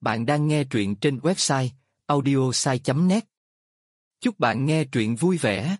Bạn đang nghe truyện trên website audiosai.net. Chúc bạn nghe truyện vui vẻ.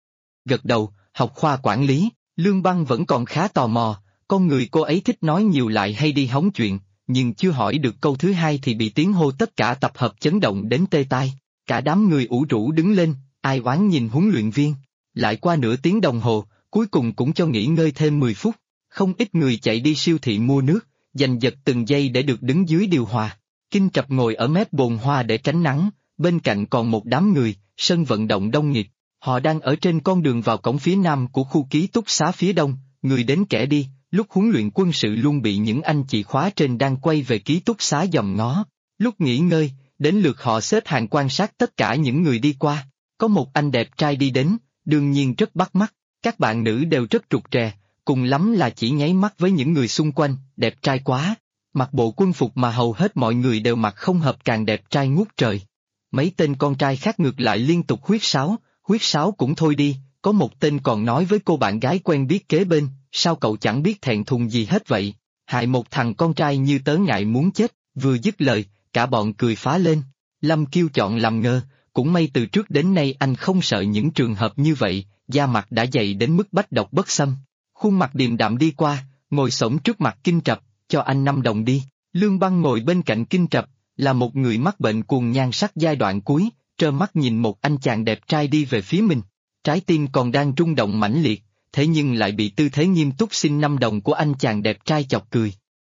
Gật đầu, học khoa quản lý, Lương Băng vẫn còn khá tò mò, con người cô ấy thích nói nhiều lại hay đi hóng chuyện, nhưng chưa hỏi được câu thứ hai thì bị tiếng hô tất cả tập hợp chấn động đến tê tai. Cả đám người ủ rũ đứng lên, ai oán nhìn huấn luyện viên. Lại qua nửa tiếng đồng hồ, cuối cùng cũng cho nghỉ ngơi thêm 10 phút. Không ít người chạy đi siêu thị mua nước, giành giật từng giây để được đứng dưới điều hòa. Kinh Trập ngồi ở mép bồn hoa để tránh nắng, bên cạnh còn một đám người, sân vận động đông nghịt. Họ đang ở trên con đường vào cổng phía nam của khu ký túc xá phía đông, người đến kẻ đi, lúc huấn luyện quân sự luôn bị những anh chị khóa trên đang quay về ký túc xá dòm ngó. Lúc nghỉ ngơi, đến lượt họ xếp hàng quan sát tất cả những người đi qua. Có một anh đẹp trai đi đến, đương nhiên rất bắt mắt, các bạn nữ đều rất rụt rè, cùng lắm là chỉ nháy mắt với những người xung quanh, đẹp trai quá. Mặc bộ quân phục mà hầu hết mọi người đều mặc không hợp càng đẹp trai ngút trời. Mấy tên con trai khác ngược lại liên tục huyết sáo cũng thôi đi, có một tên còn nói với cô bạn gái quen biết kế bên, sao cậu chẳng biết thẹn thùng gì hết vậy, hại một thằng con trai như tớ ngại muốn chết, vừa dứt lời, cả bọn cười phá lên. Lâm Kiêu chọn làm ngơ, cũng may từ trước đến nay anh không sợ những trường hợp như vậy, da mặt đã dày đến mức bách độc bất xâm. Khuôn mặt điềm đạm đi qua, ngồi xổm trước mặt Kinh Trập, cho anh 5 đồng đi. Lương Băng ngồi bên cạnh Kinh Trập, là một người mắc bệnh cuồng nhan sắc giai đoạn cuối, trơ mắt nhìn một anh chàng đẹp trai đi về phía mình. Trái tim còn đang rung động mãnh liệt, thế nhưng lại bị tư thế nghiêm túc xin 5 đồng của anh chàng đẹp trai chọc cười.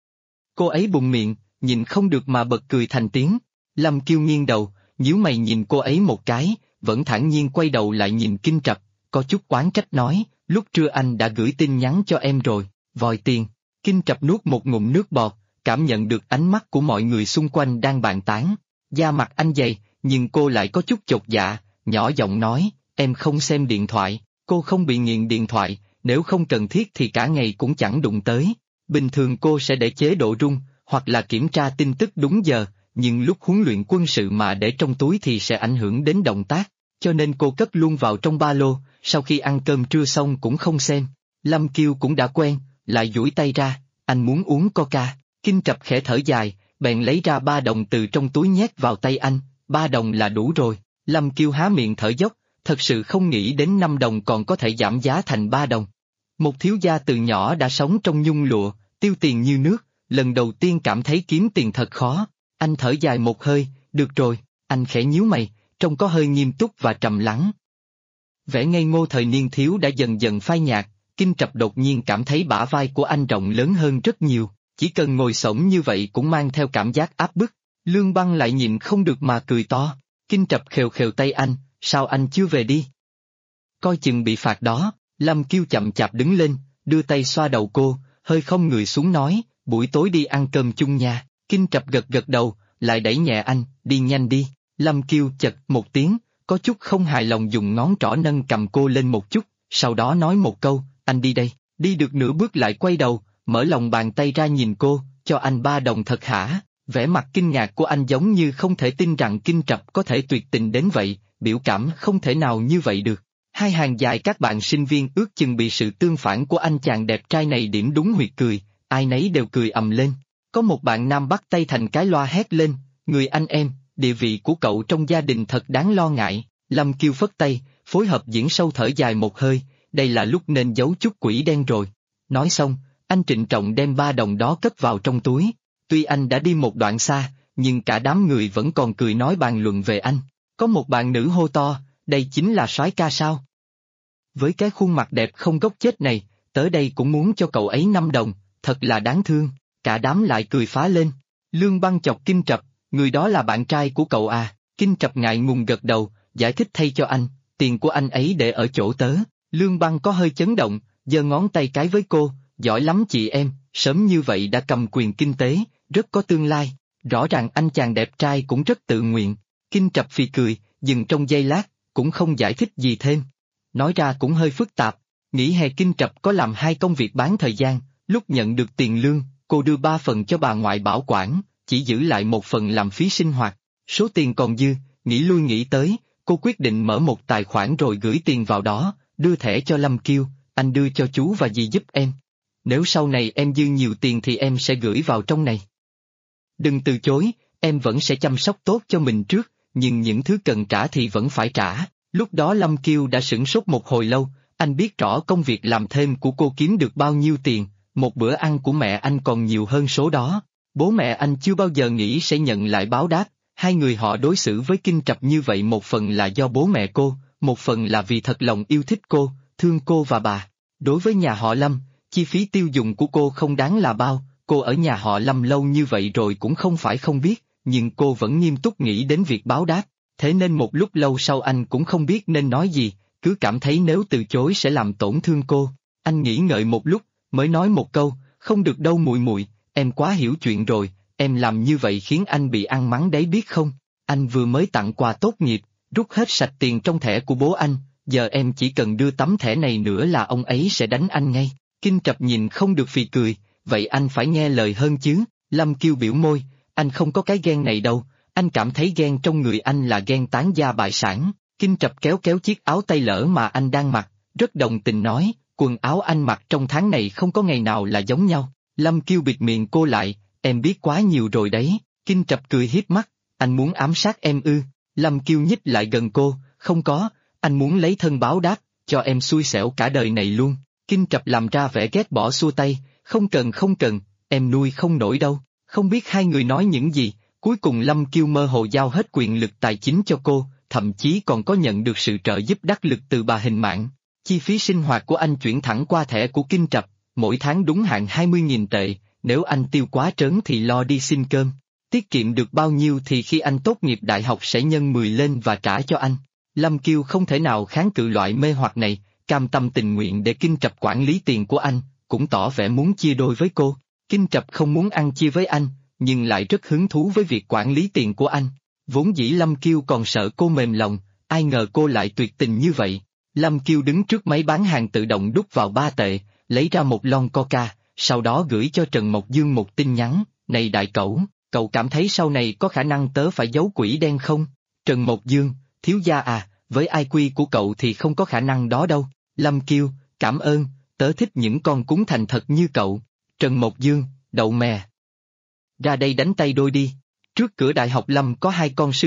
Cô ấy bụng miệng, nhìn không được mà bật cười thành tiếng. Lâm Kiêu nghiêng đầu, nhíu mày nhìn cô ấy một cái, vẫn thản nhiên quay đầu lại nhìn Kinh Trập, có chút oán trách nói, lúc trưa anh đã gửi tin nhắn cho em rồi, vòi tiền. Kinh Trập nuốt một ngụm nước bọt, cảm nhận được ánh mắt của mọi người xung quanh đang bàn tán. Da mặt anh dày, nhưng cô lại có chút chột dạ, nhỏ giọng nói, em không xem điện thoại, cô không bị nghiện điện thoại, nếu không cần thiết thì cả ngày cũng chẳng đụng tới. Bình thường cô sẽ để chế độ rung, hoặc là kiểm tra tin tức đúng giờ, nhưng lúc huấn luyện quân sự mà để trong túi thì sẽ ảnh hưởng đến động tác, cho nên cô cất luôn vào trong ba lô, sau khi ăn cơm trưa xong cũng không xem. Lâm Kiêu cũng đã quen, lại duỗi tay ra, anh muốn uống Coca. Kinh Trập khẽ thở dài, bèn lấy ra 3 đồng từ trong túi nhét vào tay anh, 3 đồng là đủ rồi. Lâm Kiêu há miệng thở dốc, thật sự không nghĩ đến 5 đồng còn có thể giảm giá thành 3 đồng. Một thiếu gia từ nhỏ đã sống trong nhung lụa, tiêu tiền như nước, lần đầu tiên cảm thấy kiếm tiền thật khó. Anh thở dài một hơi, được rồi, anh khẽ nhíu mày, trông có hơi nghiêm túc và trầm lắng. Vẻ ngây ngô thời niên thiếu đã dần dần phai nhạt, Kinh Trập đột nhiên cảm thấy bả vai của anh rộng lớn hơn rất nhiều, chỉ cần ngồi xổm như vậy cũng mang theo cảm giác áp bức. Lương Băng lại nhịn không được mà cười to. Kinh Trập khều khều tay anh, sao anh chưa về đi? Coi chừng bị phạt đó. Lâm Kiêu chậm chạp đứng lên, đưa tay xoa đầu cô, hơi không người xuống nói, buổi tối đi ăn cơm chung nha. Kinh Trập gật gật đầu, lại đẩy nhẹ anh, đi nhanh đi. Lâm Kiêu chật một tiếng, có chút không hài lòng dùng ngón trỏ nâng cầm cô lên một chút, sau đó nói một câu, anh đi đây. Đi được nửa bước lại quay đầu, mở lòng bàn tay ra nhìn cô, cho anh 3 đồng thật hả? Vẻ mặt kinh ngạc của anh giống như không thể tin rằng Kinh Trập có thể tuyệt tình đến vậy, biểu cảm không thể nào như vậy được. Hai hàng dài các bạn sinh viên ước chừng bị sự tương phản của anh chàng đẹp trai này điểm đúng huyệt cười, ai nấy đều cười ầm lên. Có một bạn nam bắt tay thành cái loa hét lên, người anh em, địa vị của cậu trong gia đình thật đáng lo ngại. Lâm Kiêu phất tay, phối hợp diễn sâu thở dài một hơi, đây là lúc nên giấu chút quỷ đen rồi. Nói xong, anh trịnh trọng đem 3 đồng đó cất vào trong túi. Tuy anh đã đi một đoạn xa, nhưng cả đám người vẫn còn cười nói bàn luận về anh. Có một bạn nữ hô to, đây chính là soái ca sao? Với cái khuôn mặt đẹp không gốc chết này, tới đây cũng muốn cho cậu ấy 5 đồng, thật là đáng thương. Cả đám lại cười phá lên. Lương Băng chọc Kinh Trập, người đó là bạn trai của cậu à? Kinh Trập ngại ngùng gật đầu, giải thích thay cho anh, tiền của anh ấy để ở chỗ tớ. Lương Băng có hơi chấn động, giơ ngón tay cái với cô, giỏi lắm chị em, sớm như vậy đã cầm quyền kinh tế, rất có tương lai. Rõ ràng anh chàng đẹp trai cũng rất tự nguyện. Kinh Trập phì cười, dừng trong giây lát, cũng không giải thích gì thêm. Nói ra cũng hơi phức tạp, nghỉ hè Kinh Trập có làm 2 công việc bán thời gian, lúc nhận được tiền lương, cô đưa 3 phần cho bà ngoại bảo quản, chỉ giữ lại 1 phần làm phí sinh hoạt. Số tiền còn dư, nghĩ lui nghĩ tới, cô quyết định mở một tài khoản rồi gửi tiền vào đó, đưa thẻ cho Lâm Kiêu, anh đưa cho chú và dì giúp em. Nếu sau này em dư nhiều tiền thì em sẽ gửi vào trong này. Đừng từ chối, em vẫn sẽ chăm sóc tốt cho mình trước, nhưng những thứ cần trả thì vẫn phải trả. Lúc đó Lâm Kiêu đã sửng sốt một hồi lâu, anh biết rõ công việc làm thêm của cô kiếm được bao nhiêu tiền, một bữa ăn của mẹ anh còn nhiều hơn số đó. Bố mẹ anh chưa bao giờ nghĩ sẽ nhận lại báo đáp, hai người họ đối xử với Kinh Trập như vậy một phần là do bố mẹ cô, một phần là vì thật lòng yêu thích cô, thương cô và bà. Đối với nhà họ Lâm, chi phí tiêu dùng của cô không đáng là bao, cô ở nhà họ Lâm lâu như vậy rồi cũng không phải không biết, nhưng cô vẫn nghiêm túc nghĩ đến việc báo đáp, thế nên một lúc lâu sau anh cũng không biết nên nói gì, cứ cảm thấy nếu từ chối sẽ làm tổn thương cô. Anh nghĩ ngợi một lúc, mới nói một câu, không được đâu muội muội, em quá hiểu chuyện rồi, em làm như vậy khiến anh bị ăn mắng đấy biết không? Anh vừa mới tặng quà tốt nghiệp, rút hết sạch tiền trong thẻ của bố anh, giờ em chỉ cần đưa tấm thẻ này nữa là ông ấy sẽ đánh anh ngay. Kinh Trập nhìn không được phì cười, vậy anh phải nghe lời hơn chứ. Lâm Kiêu biểu môi, anh không có cái ghen này đâu, anh cảm thấy ghen trong người anh là ghen tán gia bại sản. Kinh Trập kéo kéo chiếc áo tay lỡ mà anh đang mặc, rất đồng tình nói, quần áo anh mặc trong tháng này không có ngày nào là giống nhau. Lâm Kiêu bịt miệng cô lại, em biết quá nhiều rồi đấy. Kinh Trập cười hiếp mắt, anh muốn ám sát em ư? Lâm Kiêu nhích lại gần cô, không có, anh muốn lấy thân báo đáp, cho em xui xẻo cả đời này luôn. Kinh Trập làm ra vẻ ghét bỏ xua tay, không cần, em nuôi không nổi đâu. Không biết hai người nói những gì, cuối cùng Lâm Kiêu mơ hồ giao hết quyền lực tài chính cho cô, thậm chí còn có nhận được sự trợ giúp đắc lực từ bà Hình Mạn. Chi phí sinh hoạt của anh chuyển thẳng qua thẻ của Kinh Trập, mỗi tháng đúng hạn 20.000 tệ, nếu anh tiêu quá trớn thì lo đi xin cơm. Tiết kiệm được bao nhiêu thì khi anh tốt nghiệp đại học sẽ nhân 10 lên và trả cho anh. Lâm Kiêu không thể nào kháng cự loại mê hoặc này, cam tâm tình nguyện để Kinh Trập quản lý tiền của anh, cũng tỏ vẻ muốn chia đôi với cô. Kinh Trập không muốn ăn chia với anh, nhưng lại rất hứng thú với việc quản lý tiền của anh. Vốn dĩ Lâm Kiêu còn sợ cô mềm lòng, ai ngờ cô lại tuyệt tình như vậy. Lâm Kiêu đứng trước máy bán hàng tự động đút vào 3 tệ, lấy ra một lon Coca, sau đó gửi cho Trần Mộc Dương một tin nhắn, này đại cẩu, cậu cảm thấy sau này có khả năng tớ phải giấu quỷ đen không? Trần Mộc Dương, thiếu gia à, với IQ của cậu thì không có khả năng đó đâu. Lâm Kiêu, cảm ơn, tớ thích những con cún thành thật như cậu. Trần Mộc Dương, đậu mè. Ra đây đánh tay đôi đi. Trước cửa đại học Lâm có 2 con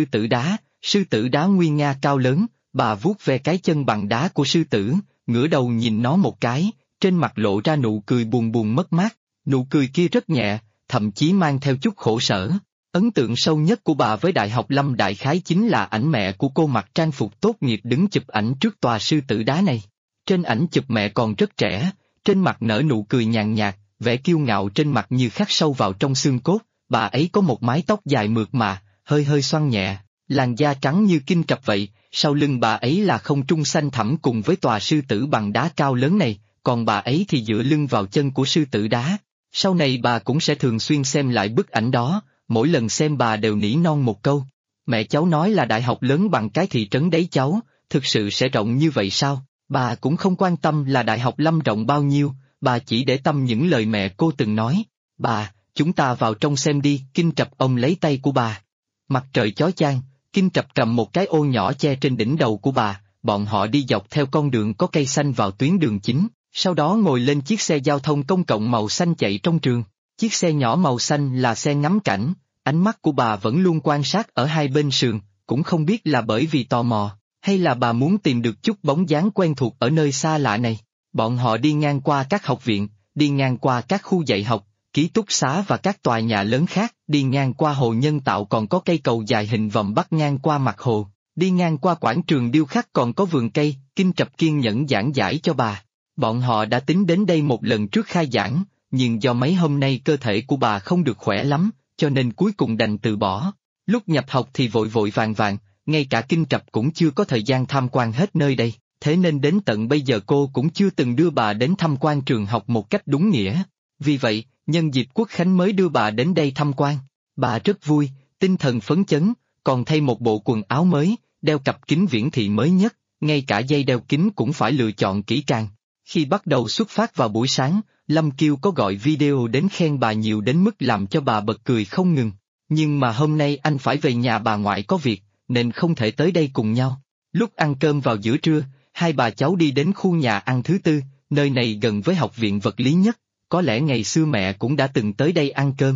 sư tử đá nguy nga cao lớn, bà vuốt ve cái chân bằng đá của sư tử, ngửa đầu nhìn nó một cái, trên mặt lộ ra nụ cười buồn buồn mất mát, nụ cười kia rất nhẹ, thậm chí mang theo chút khổ sở. Ấn tượng sâu nhất của bà với đại học Lâm đại khái chính là ảnh mẹ của cô mặc trang phục tốt nghiệp đứng chụp ảnh trước tòa sư tử đá này. Trên ảnh chụp mẹ còn rất trẻ, trên mặt nở nụ cười nhàn nhạt, vẻ kiêu ngạo trên mặt như khắc sâu vào trong xương cốt, bà ấy có một mái tóc dài mượt mà, hơi hơi xoăn nhẹ, làn da trắng như Kinh Trập vậy, sau lưng bà ấy là không trung xanh thẳm cùng với tòa sư tử bằng đá cao lớn này, còn bà ấy thì dựa lưng vào chân của sư tử đá. Sau này bà cũng sẽ thường xuyên xem lại bức ảnh đó, mỗi lần xem bà đều nỉ non một câu. Mẹ cháu nói là đại học lớn bằng cái thị trấn đấy cháu, thực sự sẽ rộng như vậy sao? Bà cũng không quan tâm là đại học Lâm rộng bao nhiêu, bà chỉ để tâm những lời mẹ cô từng nói. Bà, chúng ta vào trong xem đi. Kinh Trập ôm lấy tay của bà. Mặt trời chói chang, Kinh Trập cầm một cái ô nhỏ che trên đỉnh đầu của bà, bọn họ đi dọc theo con đường có cây xanh vào tuyến đường chính, sau đó ngồi lên chiếc xe giao thông công cộng màu xanh chạy trong trường. Chiếc xe nhỏ màu xanh là xe ngắm cảnh, ánh mắt của bà vẫn luôn quan sát ở hai bên sườn, cũng không biết là bởi vì tò mò, hay là bà muốn tìm được chút bóng dáng quen thuộc ở nơi xa lạ này. Bọn họ đi ngang qua các học viện, đi ngang qua các khu dạy học, ký túc xá và các tòa nhà lớn khác, đi ngang qua hồ nhân tạo còn có cây cầu dài hình vòm bắc ngang qua mặt hồ, đi ngang qua quảng trường điêu khắc còn có vườn cây. Kinh Trập kiên nhẫn giảng giải cho bà. Bọn họ đã tính đến đây một lần trước khai giảng, nhưng do mấy hôm nay cơ thể của bà không được khỏe lắm, cho nên cuối cùng đành từ bỏ. Lúc nhập học thì vội vội vàng vàng, ngay cả Kinh Trập cũng chưa có thời gian tham quan hết nơi đây, thế nên đến tận bây giờ cô cũng chưa từng đưa bà đến tham quan trường học một cách đúng nghĩa. Vì vậy, nhân dịp Quốc Khánh mới đưa bà đến đây tham quan. Bà rất vui, tinh thần phấn chấn, còn thay một bộ quần áo mới, đeo cặp kính viễn thị mới nhất, ngay cả dây đeo kính cũng phải lựa chọn kỹ càng. Khi bắt đầu xuất phát vào buổi sáng, Lâm Kiêu có gọi video đến khen bà nhiều đến mức làm cho bà bật cười không ngừng. Nhưng mà hôm nay anh phải về nhà bà ngoại có việc, nên không thể tới đây cùng nhau. Lúc ăn cơm vào giữa trưa, hai bà cháu đi đến khu nhà ăn thứ tư, nơi này gần với học viện vật lý nhất, có lẽ ngày xưa mẹ cũng đã từng tới đây ăn cơm.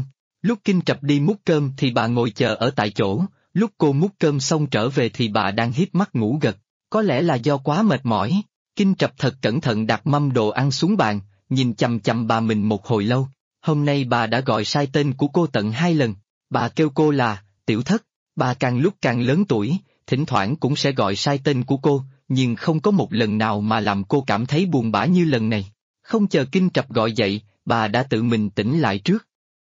Lúc Kinh Trập đi múc cơm thì bà ngồi chờ ở tại chỗ, lúc cô múc cơm xong trở về thì bà đang híp mắt ngủ gật, có lẽ là do quá mệt mỏi. Kinh Trập thật cẩn thận đặt mâm đồ ăn xuống bàn, nhìn chằm chằm bà mình một hồi lâu. Hôm nay bà đã gọi sai tên của cô tận 2 lần, bà kêu cô là Tiểu Thất, bà càng lúc càng lớn tuổi, thỉnh thoảng cũng sẽ gọi sai tên của cô, nhưng không có một lần nào mà làm cô cảm thấy buồn bã như lần này. Không chờ Kinh Trập gọi dậy, bà đã tự mình tỉnh lại trước.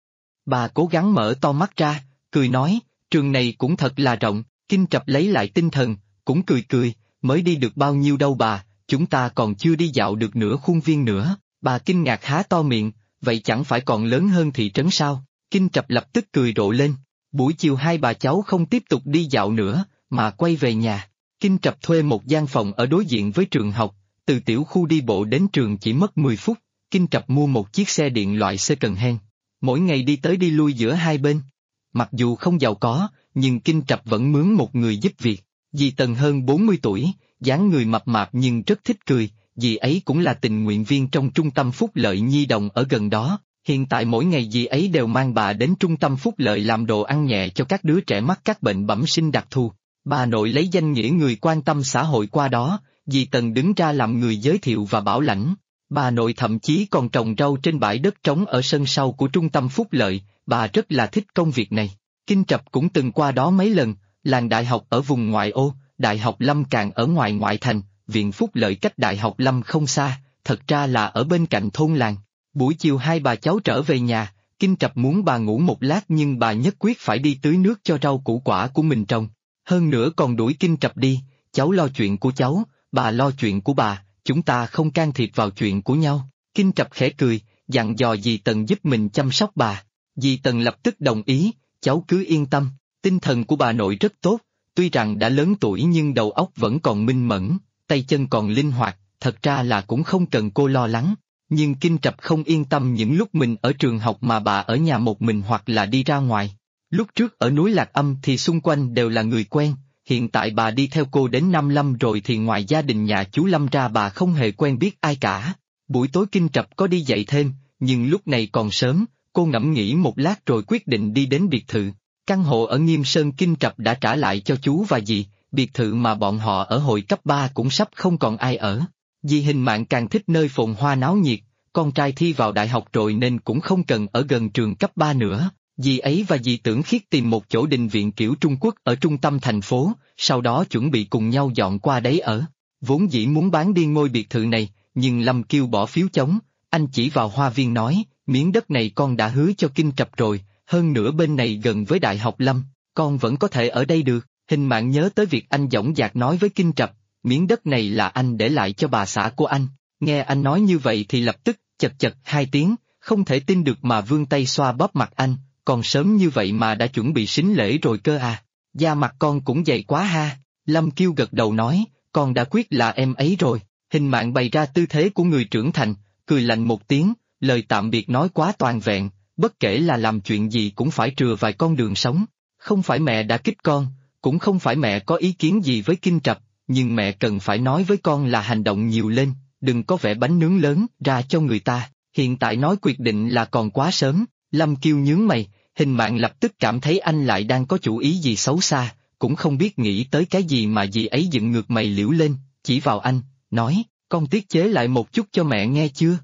Bà cố gắng mở to mắt ra, cười nói, trường này cũng thật là rộng. Kinh Trập lấy lại tinh thần, cũng cười cười, mới đi được bao nhiêu đâu bà, chúng ta còn chưa đi dạo được nửa khuôn viên nữa. Bà kinh ngạc há to miệng, vậy chẳng phải còn lớn hơn thị trấn sao? Kinh Trập lập tức cười rộ lên. Buổi chiều hai bà cháu không tiếp tục đi dạo nữa, mà quay về nhà. Kinh Trập thuê một gian phòng ở đối diện với trường học, từ tiểu khu đi bộ đến trường chỉ mất 10 phút. Kinh Trập mua một chiếc xe điện loại second hand, mỗi ngày đi tới đi lui giữa hai bên. Mặc dù không giàu có, nhưng Kinh Trập vẫn mướn một người giúp việc. Dì Tần hơn 40 tuổi, dáng người mập mạp nhưng rất thích cười, dì ấy cũng là tình nguyện viên trong trung tâm phúc lợi nhi đồng ở gần đó. Hiện tại mỗi ngày dì ấy đều mang bà đến trung tâm phúc lợi làm đồ ăn nhẹ cho các đứa trẻ mắc các bệnh bẩm sinh đặc thù. Bà nội lấy danh nghĩa người quan tâm xã hội qua đó, dì Tần đứng ra làm người giới thiệu và bảo lãnh. Bà nội thậm chí còn trồng rau trên bãi đất trống ở sân sau của trung tâm phúc lợi, bà rất là thích công việc này. Kinh Trập cũng từng qua đó mấy lần, làng đại học ở vùng ngoại ô, Đại học Lâm càng ở ngoài ngoại thành, viện phúc lợi cách Đại học Lâm không xa, thật ra là ở bên cạnh thôn làng. Buổi chiều hai bà cháu trở về nhà, Kinh Trập muốn bà ngủ một lát nhưng bà nhất quyết phải đi tưới nước cho rau củ quả của mình trồng. Hơn nữa còn đuổi Kinh Trập đi, cháu lo chuyện của cháu, bà lo chuyện của bà, chúng ta không can thiệp vào chuyện của nhau. Kinh Trập khẽ cười, dặn dò dì Tần giúp mình chăm sóc bà. Dì Tần lập tức đồng ý, cháu cứ yên tâm, tinh thần của bà nội rất tốt, tuy rằng đã lớn tuổi nhưng đầu óc vẫn còn minh mẫn, tay chân còn linh hoạt, thật ra là cũng không cần cô lo lắng. Nhưng Kinh Trập không yên tâm những lúc mình ở trường học mà bà ở nhà một mình hoặc là đi ra ngoài. Lúc trước ở núi Lạc Âm thì xung quanh đều là người quen, hiện tại bà đi theo cô đến Nam Lâm rồi thì ngoài gia đình nhà chú Lâm ra bà không hề quen biết ai cả. Buổi tối Kinh Trập có đi dạy thêm, nhưng lúc này còn sớm, cô ngẫm nghĩ một lát rồi quyết định đi đến biệt thự. Căn hộ ở Nghiêm Sơn Kinh Trập đã trả lại cho chú và dì, biệt thự mà bọn họ ở hồi cấp 3 cũng sắp không còn ai ở. Dì Hình Mạn càng thích nơi phồn hoa náo nhiệt, con trai thi vào đại học rồi nên cũng không cần ở gần trường cấp 3 nữa. Dì ấy và dì Tưởng Khiết tìm một chỗ đình viện kiểu Trung Quốc ở trung tâm thành phố, sau đó chuẩn bị cùng nhau dọn qua đấy ở. Vốn dĩ muốn bán đi ngôi biệt thự này, nhưng Lâm Kiêu bỏ phiếu chống, anh chỉ vào hoa viên nói, miếng đất này con đã hứa cho Kinh Trập rồi, hơn nữa bên này gần với Đại học Lâm, con vẫn có thể ở đây được. Hình Mạn nhớ tới việc anh dõng dạc nói với Kinh Trập, miếng đất này là anh để lại cho bà xã của anh. Nghe anh nói như vậy thì lập tức, chật chật 2 tiếng, không thể tin được mà vươn tay xoa bóp mặt anh, còn sớm như vậy mà đã chuẩn bị sính lễ rồi cơ à, da mặt con cũng dày quá ha. Lâm Kiêu gật đầu nói, con đã quyết là em ấy rồi. Hình Mạn bày ra tư thế của người trưởng thành, cười lạnh một tiếng, lời tạm biệt nói quá toàn vẹn, bất kể là làm chuyện gì cũng phải trừa vài con đường sống. Không phải mẹ đã kích con, cũng không phải mẹ có ý kiến gì với Kinh Trập, nhưng mẹ cần phải nói với con là hành động nhiều lên, đừng có vẽ bánh nướng lớn ra cho người ta, hiện tại nói quyết định là còn quá sớm. Lâm Kiêu nhướng mày, Hình Mạn lập tức cảm thấy anh lại đang có chủ ý gì xấu xa, cũng không biết nghĩ tới cái gì mà dì ấy dựng ngược mày liễu lên, chỉ vào anh, nói, con tiết chế lại một chút cho mẹ nghe chưa?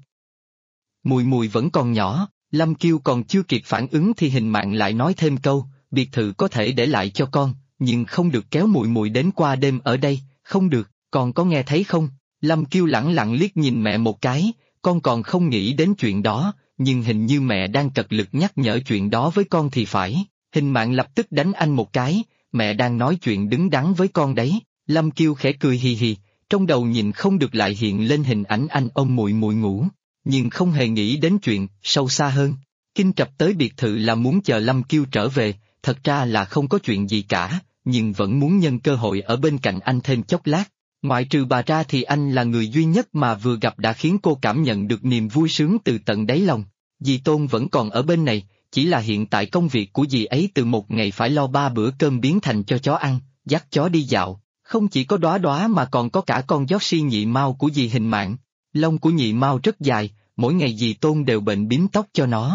Mùi mùi vẫn còn nhỏ. Lâm Kiêu còn chưa kịp phản ứng thì Hình Mạn lại nói thêm câu, biệt thự có thể để lại cho con, nhưng không được kéo mùi mùi đến qua đêm ở đây, không được, con có nghe thấy không? Lâm Kiêu lẳng lặng liếc nhìn mẹ một cái, con còn không nghĩ đến chuyện đó, nhưng hình như mẹ đang cật lực nhắc nhở chuyện đó với con thì phải. Hình Mạn lập tức đánh anh một cái, mẹ đang nói chuyện đứng đắn với con đấy. Lâm Kiêu khẽ cười hì hì, trong đầu nhìn không được lại hiện lên hình ảnh anh ôm mùi mùi ngủ, nhưng không hề nghĩ đến chuyện sâu xa hơn. Kinh Trập tới biệt thự là muốn chờ Lâm Kiêu trở về, thật ra là không có chuyện gì cả, nhưng vẫn muốn nhân cơ hội ở bên cạnh anh thêm chốc lát. Ngoại trừ bà ra thì anh là người duy nhất mà vừa gặp đã khiến cô cảm nhận được niềm vui sướng từ tận đáy lòng. Dì Tôn vẫn còn ở bên này, chỉ là hiện tại công việc của dì ấy từ một ngày phải lo 3 bữa cơm biến thành cho chó ăn, dắt chó đi dạo, không chỉ có Đóa Đóa mà còn có cả con Yoshi nhị mao của dì Hình Mạn. Lông của nhị mao rất dài, mỗi ngày dì Tôn đều bệnh bím tóc cho nó.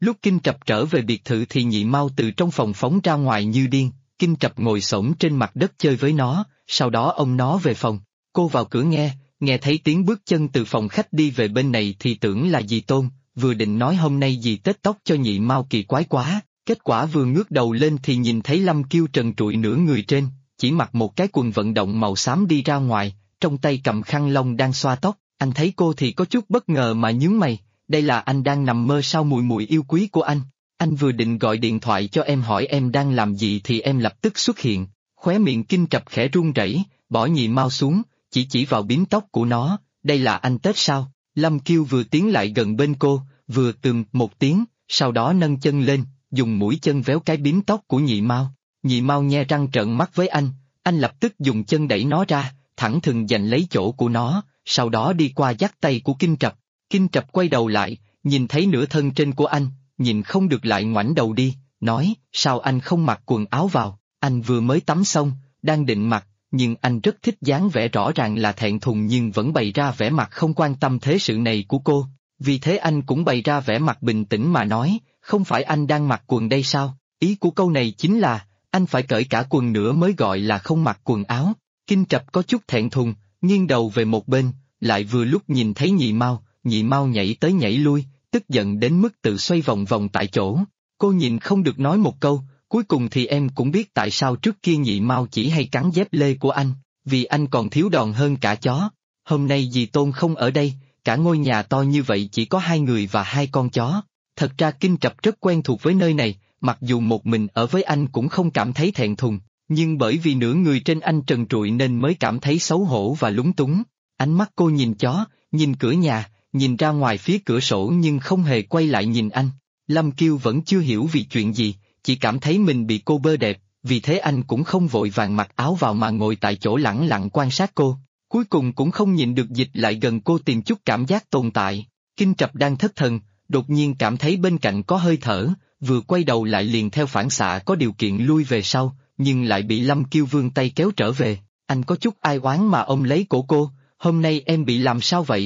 Lúc Kinh Trập trở về biệt thự thì Nhị Mao từ trong phòng phóng ra ngoài như điên, Kinh Trập ngồi xổm trên mặt đất chơi với nó, sau đó ôm nó về phòng. Cô vào cửa nghe thấy tiếng bước chân từ phòng khách đi về bên này thì tưởng là dì Tôn, vừa định nói hôm nay dì tết tóc cho Nhị Mao kỳ quái quá, kết quả vừa ngước đầu lên thì nhìn thấy Lâm Kiêu trần trụi nửa người trên, chỉ mặc một cái quần vận động màu xám đi ra ngoài, trong tay cầm khăn lông đang xoa tóc. Anh thấy cô thì có chút bất ngờ mà nhướng mày, đây là anh đang nằm mơ sao mùi mùi yêu quý của anh. Anh vừa định gọi điện thoại cho em hỏi em đang làm gì thì em lập tức xuất hiện, khóe miệng Kinh Trập khẽ run rẩy, bỏ Nhị Mao xuống, chỉ vào bím tóc của nó, đây là anh Tết sao? Lâm Kiêu vừa tiến lại gần bên cô, vừa một tiếng, sau đó nâng chân lên, dùng mũi chân véo cái bím tóc của Nhị Mao. Nhị Mao nhe răng trợn mắt với anh lập tức dùng chân đẩy nó ra, thẳng thừng giành lấy chỗ của nó, sau đó đi qua dắt tay của Kinh Trập. Kinh Trập quay đầu lại, nhìn thấy nửa thân trên của anh, nhìn không được lại ngoảnh đầu đi, nói, sao anh không mặc quần áo vào, anh vừa mới tắm xong, đang định mặc, nhưng anh rất thích dáng vẻ rõ ràng là thẹn thùng nhưng vẫn bày ra vẻ mặt không quan tâm thế sự này của cô, vì thế anh cũng bày ra vẻ mặt bình tĩnh mà nói, không phải anh đang mặc quần đây sao, ý của câu này chính là, anh phải cởi cả quần nữa mới gọi là không mặc quần áo. Kinh Trập có chút thẹn thùng, nghiêng đầu về một bên, lại vừa lúc nhìn thấy Nhị Mao nhảy tới nhảy lui, tức giận đến mức tự xoay vòng vòng tại chỗ. Cô nhìn không được nói một câu, cuối cùng thì em cũng biết tại sao trước kia Nhị Mao chỉ hay cắn dép lê của anh, vì anh còn thiếu đòn hơn cả chó. Hôm nay dì Tôn không ở đây, cả ngôi nhà to như vậy chỉ có 2 người và 2 con chó. Thật ra Kinh Trập rất quen thuộc với nơi này, mặc dù một mình ở với anh cũng không cảm thấy thẹn thùng, nhưng bởi vì nửa người trên anh trần trụi nên mới cảm thấy xấu hổ và lúng túng. Ánh mắt cô nhìn chó, nhìn cửa nhà, nhìn ra ngoài phía cửa sổ nhưng không hề quay lại nhìn anh. Lâm Kiêu vẫn chưa hiểu vì chuyện gì, chỉ cảm thấy mình bị cô bơ đẹp, vì thế anh cũng không vội vàng mặc áo vào mà ngồi tại chỗ lẳng lặng quan sát cô. Cuối cùng cũng không nhịn được dịch lại gần cô tìm chút cảm giác tồn tại. Kinh Trập đang thất thần, đột nhiên cảm thấy bên cạnh có hơi thở, vừa quay đầu lại liền theo phản xạ có điều kiện lui về sau, nhưng lại bị Lâm Kiêu vươn tay kéo trở về. Anh có chút ai oán mà ôm lấy cổ cô, hôm nay em bị làm sao vậy?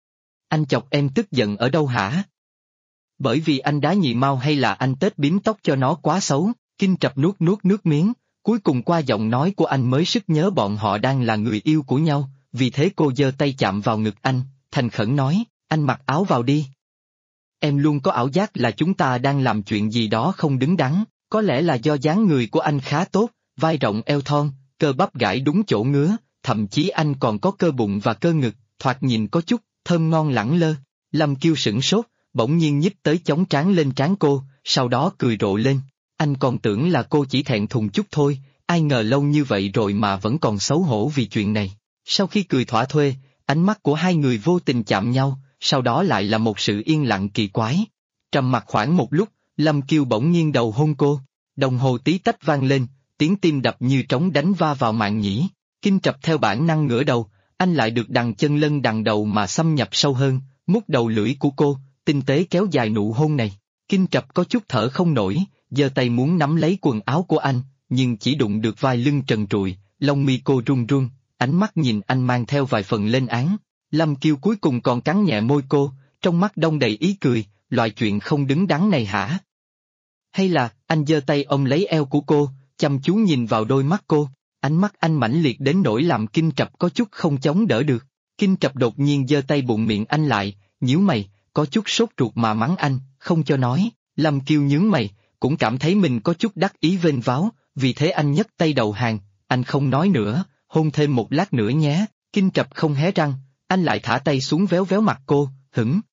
Anh chọc em tức giận ở đâu hả? Bởi vì anh đá Nhị Mao hay là anh Tết bím tóc cho nó quá xấu? Kinh Trập nuốt nước miếng, cuối cùng qua giọng nói của anh mới sực nhớ bọn họ đang là người yêu của nhau, vì thế cô giơ tay chạm vào ngực anh, thành khẩn nói, anh mặc áo vào đi. Em luôn có ảo giác là chúng ta đang làm chuyện gì đó không đứng đắn, có lẽ là do dáng người của anh khá tốt, vai rộng eo thon, cơ bắp gãi đúng chỗ ngứa, thậm chí anh còn có cơ bụng và cơ ngực, thoạt nhìn có chút thơm ngon lẳng lơ. Lâm Kiêu sửng sốt, bỗng nhiên nhích tới chống trán lên trán cô, sau đó cười rộ lên. Anh còn tưởng là cô chỉ thẹn thùng chút thôi, ai ngờ lâu như vậy rồi mà vẫn còn xấu hổ vì chuyện này. Sau khi cười thỏa thuê, ánh mắt của hai người vô tình chạm nhau, sau đó lại là một sự yên lặng kỳ quái. Trầm mặc khoảng một lúc, Lâm Kiêu bỗng nhiên đầu hôn cô, đồng hồ tí tách vang lên, tiếng tim đập như trống đánh va vào màng nhĩ. Kinh Trập theo bản năng ngửa đầu, anh lại được đằng chân lân đằng đầu mà xâm nhập sâu hơn, mút đầu lưỡi của cô, tinh tế kéo dài nụ hôn này. Kinh Trập có chút thở không nổi, giơ tay muốn nắm lấy quần áo của anh, nhưng chỉ đụng được vai lưng trần trụi, lông mi cô run run, ánh mắt nhìn anh mang theo vài phần lên án. Lâm Kiêu cuối cùng còn cắn nhẹ môi cô, trong mắt đong đầy ý cười, loại chuyện không đứng đắn này hả? Hay là, anh giơ tay ôm lấy eo của cô, chăm chú nhìn vào đôi mắt cô, ánh mắt anh mãnh liệt đến nỗi làm Kinh Trập có chút không chống đỡ được. Kinh Trập đột nhiên giơ tay bụng miệng anh lại, nhíu mày, có chút sốt ruột mà mắng anh, không cho nói. Lâm Kiêu nhướng mày, cũng cảm thấy mình có chút đắc ý vênh váo, vì thế anh nhấc tay đầu hàng, anh không nói nữa, hôn thêm một lát nữa nhé. Kinh Trập không hé răng, anh lại thả tay xuống véo véo mặt cô, hửng.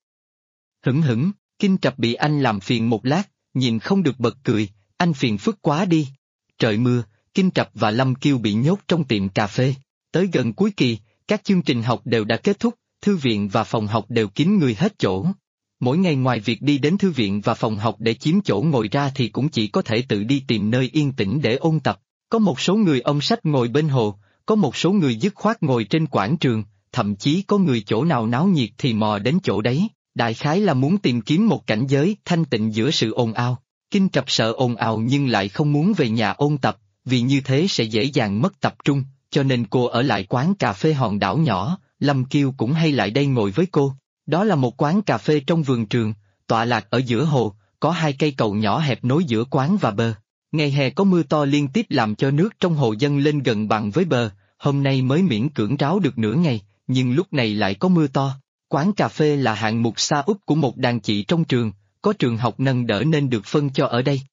Kinh Trập bị anh làm phiền một lát, nhìn không được bật cười, anh phiền phức quá đi. Trời mưa, Kinh Trập và Lâm Kiêu bị nhốt trong tiệm cà phê. Tới gần cuối kỳ, các chương trình học đều đã kết thúc, thư viện và phòng học đều kín người hết chỗ. Mỗi ngày ngoài việc đi đến thư viện và phòng học để chiếm chỗ ngồi ra thì cũng chỉ có thể tự đi tìm nơi yên tĩnh để ôn tập. Có một số người ôm sách ngồi bên hồ, có một số người dứt khoát ngồi trên quảng trường, thậm chí có người chỗ nào náo nhiệt thì mò đến chỗ đấy, đại khái là muốn tìm kiếm một cảnh giới thanh tịnh giữa sự ồn ào. Kinh Trập sợ ồn ào nhưng lại không muốn về nhà ôn tập, vì như thế sẽ dễ dàng mất tập trung, cho nên cô ở lại quán cà phê hòn đảo nhỏ, Lâm Kiêu cũng hay lại đây ngồi với cô. Đó là một quán cà phê trong vườn trường, tọa lạc ở giữa hồ, có 2 cây cầu nhỏ hẹp nối giữa quán và bờ. Ngày hè có mưa to liên tiếp làm cho nước trong hồ dâng lên gần bằng với bờ, hôm nay mới miễn cưỡng ráo được nửa ngày, nhưng lúc này lại có mưa to. Quán cà phê là hạng mục xa úp của một đàn chị trong trường, có trường học nâng đỡ nên được phân cho ở đây.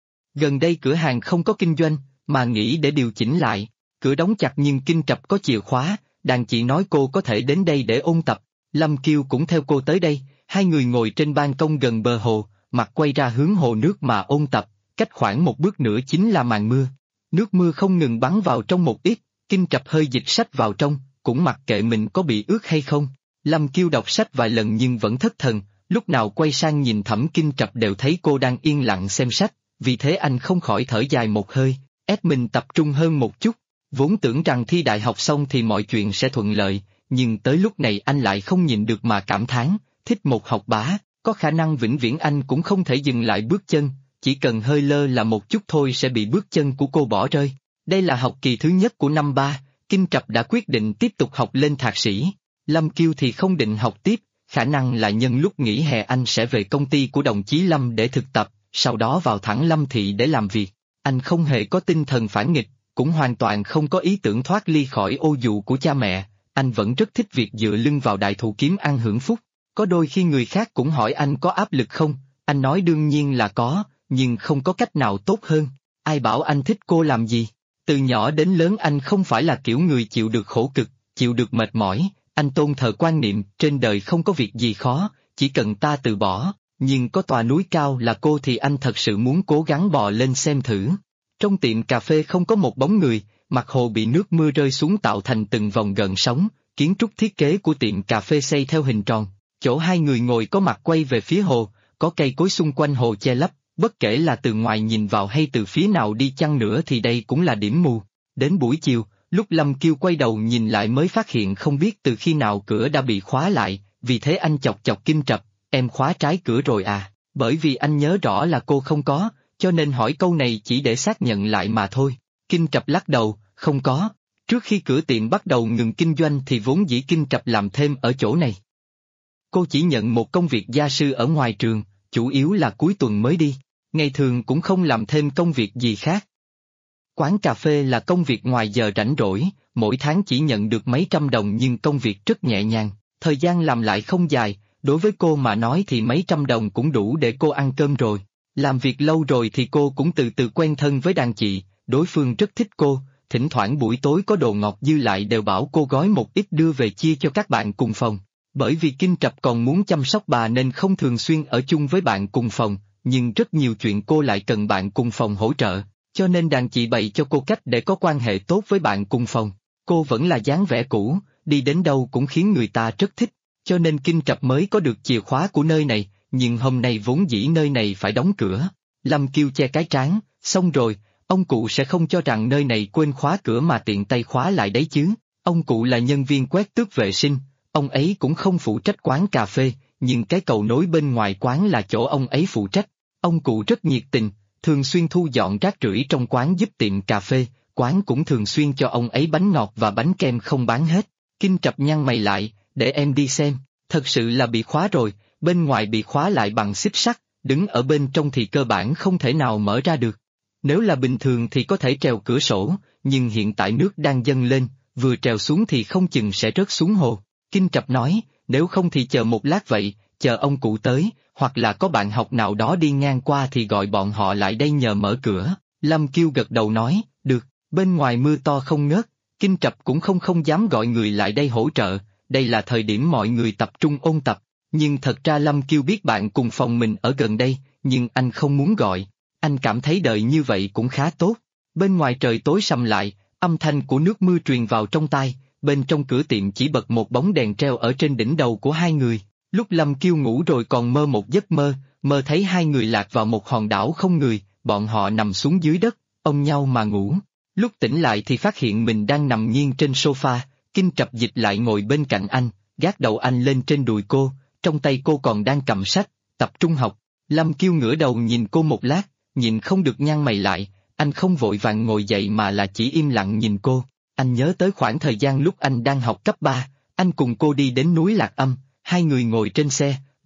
Gần đây cửa hàng không có kinh doanh, mà nghĩ để điều chỉnh lại. Cửa đóng chặt nhưng Kinh Trập có chìa khóa, đàn chị nói cô có thể đến đây để ôn tập. Lâm Kiêu cũng theo cô tới đây, 2 người ngồi trên ban công gần bờ hồ, mặt quay ra hướng hồ nước mà ôn tập, cách khoảng 1 bước nữa chính là màn mưa. Nước mưa không ngừng bắn vào trong một ít, Kinh Trập hơi dịch sách vào trong, cũng mặc kệ mình có bị ướt hay không. Lâm Kiêu đọc sách vài lần nhưng vẫn thất thần, lúc nào quay sang nhìn Thẩm Kinh Trập đều thấy cô đang yên lặng xem sách, vì thế anh không khỏi thở dài một hơi, ép mình tập trung hơn một chút. Vốn tưởng rằng thi đại học xong thì mọi chuyện sẽ thuận lợi, nhưng tới lúc này anh lại không nhìn được mà cảm thán, thích một học bá, có khả năng vĩnh viễn anh cũng không thể dừng lại bước chân, chỉ cần hơi lơ là một chút thôi sẽ bị bước chân của cô bỏ rơi. Đây là học kỳ thứ nhất của năm 3, Kinh Trập đã quyết định tiếp tục học lên thạc sĩ. Lâm Kiêu thì không định học tiếp, khả năng là nhân lúc nghỉ hè anh sẽ về công ty của đồng chí Lâm để thực tập, sau đó vào thẳng Lâm Thị để làm việc. Anh không hề có tinh thần phản nghịch, cũng hoàn toàn không có ý tưởng thoát ly khỏi ô dù của cha mẹ, anh vẫn rất thích việc dựa lưng vào đại thụ kiếm ăn hưởng phúc. Có đôi khi người khác cũng hỏi anh có áp lực không, anh nói đương nhiên là có, nhưng không có cách nào tốt hơn. Ai bảo anh thích cô làm gì? Từ nhỏ đến lớn anh không phải là kiểu người chịu được khổ cực, chịu được mệt mỏi, anh tôn thờ quan niệm trên đời không có việc gì khó, chỉ cần ta từ bỏ, nhưng có tòa núi cao là cô thì anh thật sự muốn cố gắng bò lên xem thử. Trong tiệm cà phê không có một bóng người, mặt hồ bị nước mưa rơi xuống tạo thành từng vòng gợn sóng, kiến trúc thiết kế của tiệm cà phê xây theo hình tròn, chỗ 2 người ngồi có mặt quay về phía hồ, có cây cối xung quanh hồ che lấp, bất kể là từ ngoài nhìn vào hay từ phía nào đi chăng nữa thì đây cũng là điểm mù. Đến buổi chiều, lúc Lâm Kiêu quay đầu nhìn lại mới phát hiện không biết từ khi nào cửa đã bị khóa lại, vì thế anh chọc chọc Kinh Trập, em khóa trái cửa rồi à, bởi vì anh nhớ rõ là cô không có, cho nên hỏi câu này chỉ để xác nhận lại mà thôi. Kinh Trập lắc đầu, không có, trước khi cửa tiệm bắt đầu ngừng kinh doanh thì vốn dĩ Kinh Trập làm thêm ở chỗ này. Cô chỉ nhận một công việc gia sư ở ngoài trường, chủ yếu là cuối tuần mới đi, ngày thường cũng không làm thêm công việc gì khác. Quán cà phê là công việc ngoài giờ rảnh rỗi, mỗi tháng chỉ nhận được mấy trăm đồng nhưng công việc rất nhẹ nhàng, thời gian làm lại không dài, đối với cô mà nói thì mấy trăm đồng cũng đủ để cô ăn cơm rồi. Làm việc lâu rồi thì cô cũng từ từ quen thân với đàn chị, đối phương rất thích cô, thỉnh thoảng buổi tối có đồ ngọt dư lại đều bảo cô gói một ít đưa về chia cho các bạn cùng phòng. Bởi vì Kinh Trập còn muốn chăm sóc bà nên không thường xuyên ở chung với bạn cùng phòng, nhưng rất nhiều chuyện cô lại cần bạn cùng phòng hỗ trợ, cho nên đàn chị bày cho cô cách để có quan hệ tốt với bạn cùng phòng. Cô vẫn là dáng vẻ cũ, đi đến đâu cũng khiến người ta rất thích, cho nên Kinh Trập mới có được chìa khóa của nơi này, nhưng hôm nay vốn dĩ nơi này phải đóng cửa. Lâm Kiêu che cái trán, xong rồi, ông cụ sẽ không cho rằng nơi này quên khóa cửa mà tiện tay khóa lại đấy chứ. Ông cụ là nhân viên quét tước vệ sinh, ông ấy cũng không phụ trách quán cà phê, nhưng cái cầu nối bên ngoài quán là chỗ ông ấy phụ trách. Ông cụ rất nhiệt tình, thường xuyên thu dọn rác rưởi trong quán giúp tiệm cà phê, quán cũng thường xuyên cho ông ấy bánh ngọt và bánh kem không bán hết. Kinh Trập nhăn mày lại, để em đi xem, thật sự là bị khóa rồi, bên ngoài bị khóa lại bằng xích sắt, đứng ở bên trong thì cơ bản không thể nào mở ra được. Nếu là bình thường thì có thể trèo cửa sổ, nhưng hiện tại nước đang dâng lên, vừa trèo xuống thì không chừng sẽ rớt xuống hồ. Kinh Trập nói, nếu không thì chờ một lát vậy, chờ ông cụ tới, hoặc là có bạn học nào đó đi ngang qua thì gọi bọn họ lại đây nhờ mở cửa. Lâm Kiêu gật đầu nói, được, bên ngoài mưa to không ngớt, Kinh Trập cũng không dám gọi người lại đây hỗ trợ, đây là thời điểm mọi người tập trung ôn tập, nhưng thật ra Lâm Kiêu biết bạn cùng phòng mình ở gần đây, nhưng anh không muốn gọi, anh cảm thấy đợi như vậy cũng khá tốt. Bên ngoài trời tối sầm lại, âm thanh của nước mưa truyền vào trong tai, bên trong cửa tiệm chỉ bật một bóng đèn treo ở trên đỉnh đầu của 2 người. Lúc Lâm Kiêu ngủ rồi còn mơ một giấc mơ, mơ thấy 2 người lạc vào một hòn đảo không người, bọn họ nằm xuống dưới đất, ôm nhau mà ngủ. Lúc tỉnh lại thì phát hiện mình đang nằm nghiêng trên sofa, Kinh Trập dịch lại ngồi bên cạnh anh, gác đầu anh lên trên đùi cô, trong tay cô còn đang cầm sách, tập trung học. Lâm Kiêu ngửa đầu nhìn cô một lát, nhìn không được nhăn mày lại, anh không vội vàng ngồi dậy mà là chỉ im lặng nhìn cô. Anh nhớ tới khoảng thời gian lúc anh đang học cấp 3, anh cùng cô đi đến núi Lạc Âm, 2 người ngồi trên xe,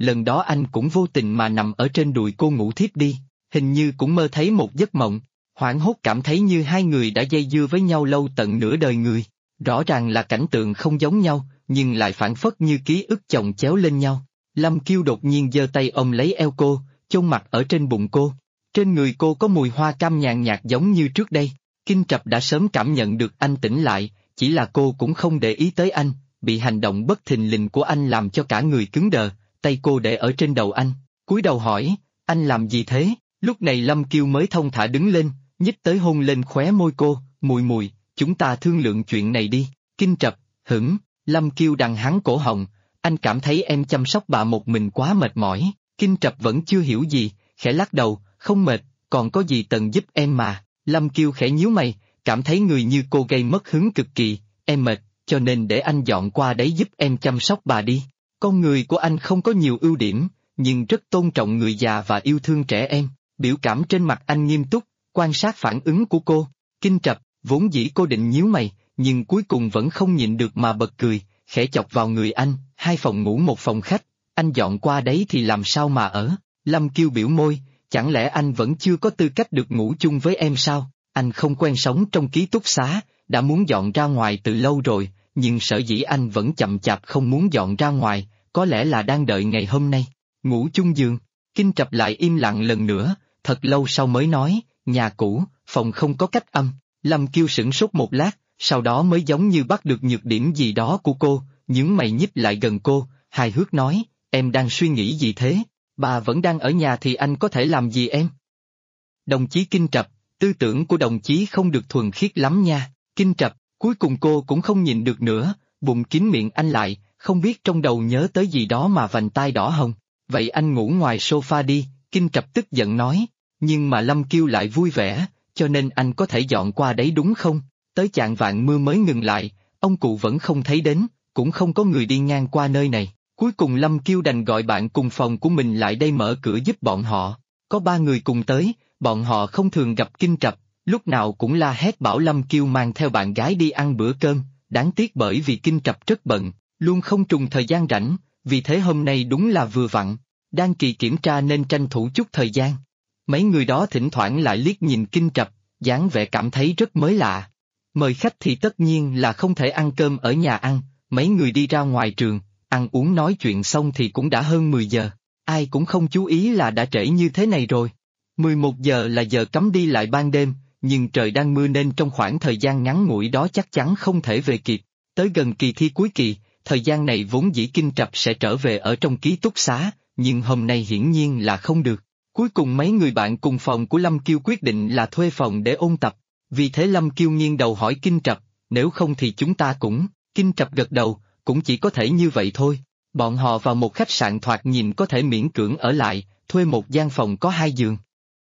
lần đó anh cũng vô tình mà nằm ở trên đùi cô ngủ thiếp đi, hình như cũng mơ thấy một giấc mộng, hoảng hốt cảm thấy như hai người đã dây dưa với nhau lâu tận nửa đời người. Rõ ràng là cảnh tượng không giống nhau, nhưng lại phảng phất như ký ức chồng chéo lên nhau. Lâm Kiêu đột nhiên giơ tay ôm lấy eo cô, chôn mặt ở trên bụng cô. Trên người cô có mùi hoa cam nhàn nhạt giống như trước đây. Kinh Trập đã sớm cảm nhận được anh tỉnh lại, chỉ là cô cũng không để ý tới anh, bị hành động bất thình lình của anh làm cho cả người cứng đờ, tay cô để ở trên đầu anh, cúi đầu hỏi, anh làm gì thế? Lúc này Lâm Kiêu mới thong thả đứng lên, nhích tới hôn lên khóe môi cô, mùi mùi, chúng ta thương lượng chuyện này đi. Kinh Trập, hửng, Lâm Kiêu đằng hắn cổ họng, anh cảm thấy em chăm sóc bà một mình quá mệt mỏi. Kinh Trập vẫn chưa hiểu gì, khẽ lắc đầu, không mệt, còn có gì Tần giúp em mà. Lâm Kiêu khẽ nhíu mày, cảm thấy người như cô gây mất hứng cực kỳ, em mệt, cho nên để anh dọn qua đấy giúp em chăm sóc bà đi. Con người của anh không có nhiều ưu điểm, nhưng rất tôn trọng người già và yêu thương trẻ em. Biểu cảm trên mặt anh nghiêm túc, quan sát phản ứng của cô. Kinh Trập, vốn dĩ cô định nhíu mày, nhưng cuối cùng vẫn không nhịn được mà bật cười, khẽ chọc vào người anh, 2 phòng ngủ 1 phòng khách, anh dọn qua đấy thì làm sao mà ở. Lâm Kiêu biểu môi, chẳng lẽ anh vẫn chưa có tư cách được ngủ chung với em sao? Anh không quen sống trong ký túc xá, đã muốn dọn ra ngoài từ lâu rồi, nhưng sở dĩ anh vẫn chậm chạp không muốn dọn ra ngoài, có lẽ là đang đợi ngày hôm nay. Ngủ chung giường. Kinh Trập lại im lặng lần nữa, thật lâu sau mới nói, nhà cũ, phòng không có cách âm. Lâm Kiêu sửng sốt một lát, sau đó mới giống như bắt được nhược điểm gì đó của cô, nhướng mày nhích lại gần cô, hài hước nói, em đang suy nghĩ gì thế? Bà vẫn đang ở nhà thì anh có thể làm gì em? Đồng chí Kinh Trập, tư tưởng của đồng chí không được thuần khiết lắm nha. Kinh Trập, cuối cùng cô cũng không nhịn được nữa, bụng kín miệng anh lại, không biết trong đầu nhớ tới gì đó mà vành tai đỏ hồng. Vậy anh ngủ ngoài sofa đi, Kinh Trập tức giận nói, nhưng mà Lâm Kiêu lại vui vẻ, cho nên anh có thể dọn qua đấy đúng không? Tới chạng vạng mưa mới ngừng lại, ông cụ vẫn không thấy đến, cũng không có người đi ngang qua nơi này. Cuối cùng Lâm Kiêu đành gọi bạn cùng phòng của mình lại đây mở cửa giúp bọn họ. Có 3 người cùng tới, bọn họ không thường gặp Kinh Trập, lúc nào cũng la hét bảo Lâm Kiêu mang theo bạn gái đi ăn bữa cơm, đáng tiếc bởi vì Kinh Trập rất bận, luôn không trùng thời gian rảnh, vì thế hôm nay đúng là vừa vặn, đang kỳ kiểm tra nên tranh thủ chút thời gian. Mấy người đó thỉnh thoảng lại liếc nhìn Kinh Trập, dáng vẻ cảm thấy rất mới lạ. Mời khách thì tất nhiên là không thể ăn cơm ở nhà ăn, mấy người đi ra ngoài trường, ăn uống nói chuyện xong thì cũng đã hơn 10 giờ, ai cũng không chú ý là đã trễ như thế này rồi. 11 giờ là giờ cấm đi lại ban đêm, nhưng trời đang mưa nên trong khoảng thời gian ngắn ngủi đó chắc chắn không thể về kịp. Tới gần kỳ thi cuối kỳ, thời gian này vốn dĩ Kinh Trập sẽ trở về ở trong ký túc xá, nhưng hôm nay hiển nhiên là không được. Cuối cùng mấy người bạn cùng phòng của Lâm Kiêu quyết định là thuê phòng để ôn tập. Vì thế Lâm Kiêu nghiêng đầu hỏi Kinh Trập, nếu không thì chúng ta cũng. Kinh Trập gật đầu, cũng chỉ có thể như vậy thôi. Bọn họ vào một khách sạn thoạt nhìn có thể miễn cưỡng ở lại, thuê một gian phòng có 2 giường.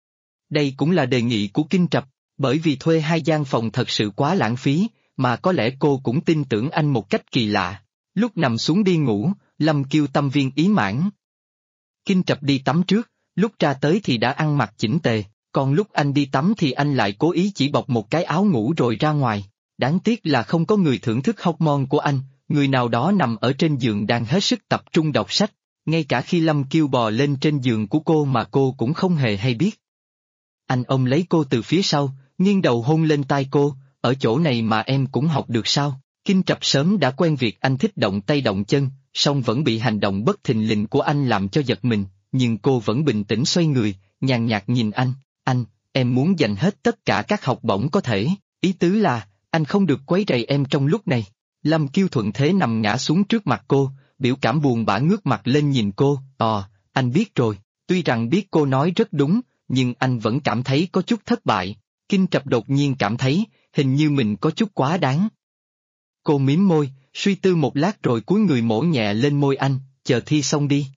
Đây cũng là đề nghị của Kinh Trập, bởi vì thuê 2 gian phòng thật sự quá lãng phí, mà có lẽ cô cũng tin tưởng anh một cách kỳ lạ. Lúc nằm xuống đi ngủ, Lâm Kiêu tâm viên ý mãn. Kinh Trập đi tắm trước, lúc ra tới thì đã ăn mặc chỉnh tề, còn lúc anh đi tắm thì anh lại cố ý chỉ bọc một cái áo ngủ rồi ra ngoài. Đáng tiếc là không có người thưởng thức hormone của anh, người nào đó nằm ở trên giường đang hết sức tập trung đọc sách, ngay cả khi Lâm Kiêu bò lên trên giường của cô mà cô cũng không hề hay biết. Anh ôm lấy cô từ phía sau, nghiêng đầu hôn lên tai cô, ở chỗ này mà em cũng học được sao? Kinh Trập sớm đã quen việc anh thích động tay động chân, song vẫn bị hành động bất thình lình của anh làm cho giật mình, nhưng cô vẫn bình tĩnh xoay người, nhàn nhạt nhìn anh, em muốn dành hết tất cả các học bổng có thể, ý tứ là, anh không được quấy rầy em trong lúc này. Lâm Kiêu thuận thế nằm ngã xuống trước mặt cô, biểu cảm buồn bã ngước mặt lên nhìn cô, anh biết rồi, tuy rằng biết cô nói rất đúng, nhưng anh vẫn cảm thấy có chút thất bại. Kinh Trập đột nhiên cảm thấy, hình như mình có chút quá đáng. Cô mím môi, suy tư một lát rồi cúi người mổ nhẹ lên môi anh, chờ thi xong đi.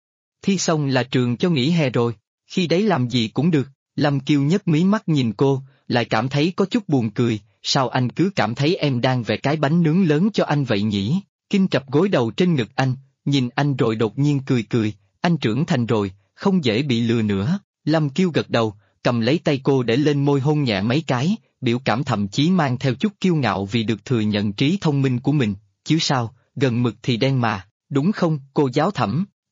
Thi xong là trường cho nghỉ hè rồi, khi đấy làm gì cũng được. Lâm Kiêu nhấc mí mắt nhìn cô, lại cảm thấy có chút buồn cười, sao anh cứ cảm thấy em đang vẽ cái bánh nướng lớn cho anh vậy nhỉ? Kinh Trập gối đầu trên ngực anh, nhìn anh rồi đột nhiên cười, anh trưởng thành rồi, không dễ bị lừa nữa. Lâm Kiêu gật đầu, cầm lấy tay cô để lên môi hôn nhẹ mấy cái, biểu cảm thậm chí mang theo chút kiêu ngạo vì được thừa nhận trí thông minh của mình, chứ sao, gần mực thì đen mà, đúng không, cô giáo thẩm?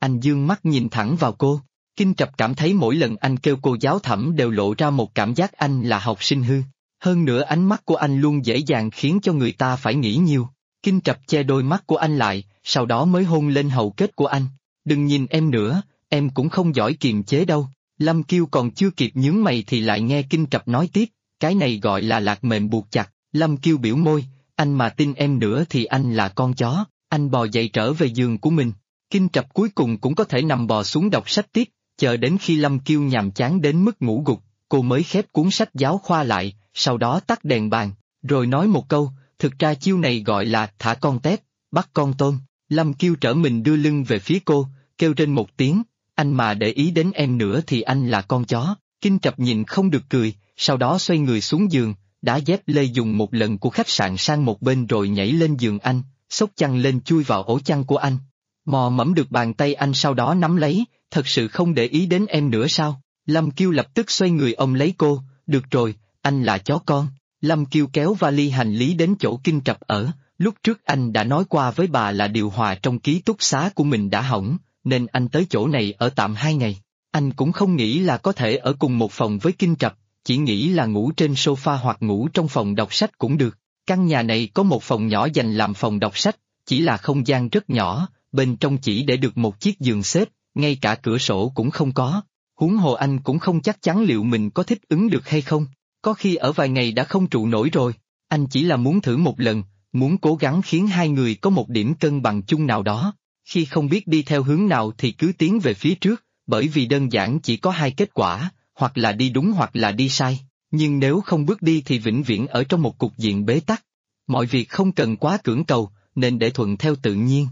Anh dương mắt nhìn thẳng vào cô. Kinh Trập cảm thấy mỗi lần anh kêu cô giáo thẩm đều lộ ra một cảm giác anh là học sinh hư. Hơn nữa ánh mắt của anh luôn dễ dàng khiến cho người ta phải nghĩ nhiều. Kinh Trập che đôi mắt của anh lại, sau đó mới hôn lên hầu kết của anh. Đừng nhìn em nữa, em cũng không giỏi kiềm chế đâu. Lâm Kiêu còn chưa kịp nhướng mày thì lại nghe Kinh Trập nói tiếp, cái này gọi là lạc mềm buộc chặt. Lâm Kiêu biểu môi, anh mà tin em nữa thì anh là con chó. Anh bò dậy trở về giường của mình. Kinh Trập cuối cùng cũng có thể nằm bò xuống đọc sách tiếp, chờ đến khi Lâm Kiêu nhàm chán đến mức ngủ gục, cô mới khép cuốn sách giáo khoa lại, sau đó tắt đèn bàn, rồi nói một câu, thực ra chiêu này gọi là thả con tép, bắt con tôm. Lâm Kiêu trở mình đưa lưng về phía cô, kêu trên một tiếng, anh mà để ý đến em nữa thì anh là con chó. Kinh Trập nhìn không được cười, sau đó xoay người xuống giường, đá dép lê dùng một lần của khách sạn sang một bên rồi nhảy lên giường anh, xốc chăn lên chui vào ổ chăn của anh. Mò mẫm được bàn tay anh sau đó nắm lấy, thật sự không để ý đến em nữa sao? Lâm Kiêu lập tức xoay người ôm lấy cô, được rồi, anh là chó con. Lâm Kiêu kéo vali hành lý đến chỗ Kinh Trập ở, lúc trước anh đã nói qua với bà là điều hòa trong ký túc xá của mình đã hỏng, nên anh tới chỗ này ở tạm 2 ngày. Anh cũng không nghĩ là có thể ở cùng một phòng với Kinh Trập, chỉ nghĩ là ngủ trên sofa hoặc ngủ trong phòng đọc sách cũng được. Căn nhà này có một phòng nhỏ dành làm phòng đọc sách, chỉ là không gian rất nhỏ, bên trong chỉ để được một chiếc giường xếp, ngay cả cửa sổ cũng không có. Huống hồ anh cũng không chắc chắn liệu mình có thích ứng được hay không, có khi ở vài ngày đã không trụ nổi rồi. Anh chỉ là muốn thử một lần, muốn cố gắng khiến hai người có một điểm cân bằng chung nào đó. Khi không biết đi theo hướng nào thì cứ tiến về phía trước, bởi vì đơn giản chỉ có 2 kết quả, hoặc là đi đúng hoặc là đi sai. Nhưng nếu không bước đi thì vĩnh viễn ở trong một cục diện bế tắc. Mọi việc không cần quá cưỡng cầu, nên để thuận theo tự nhiên.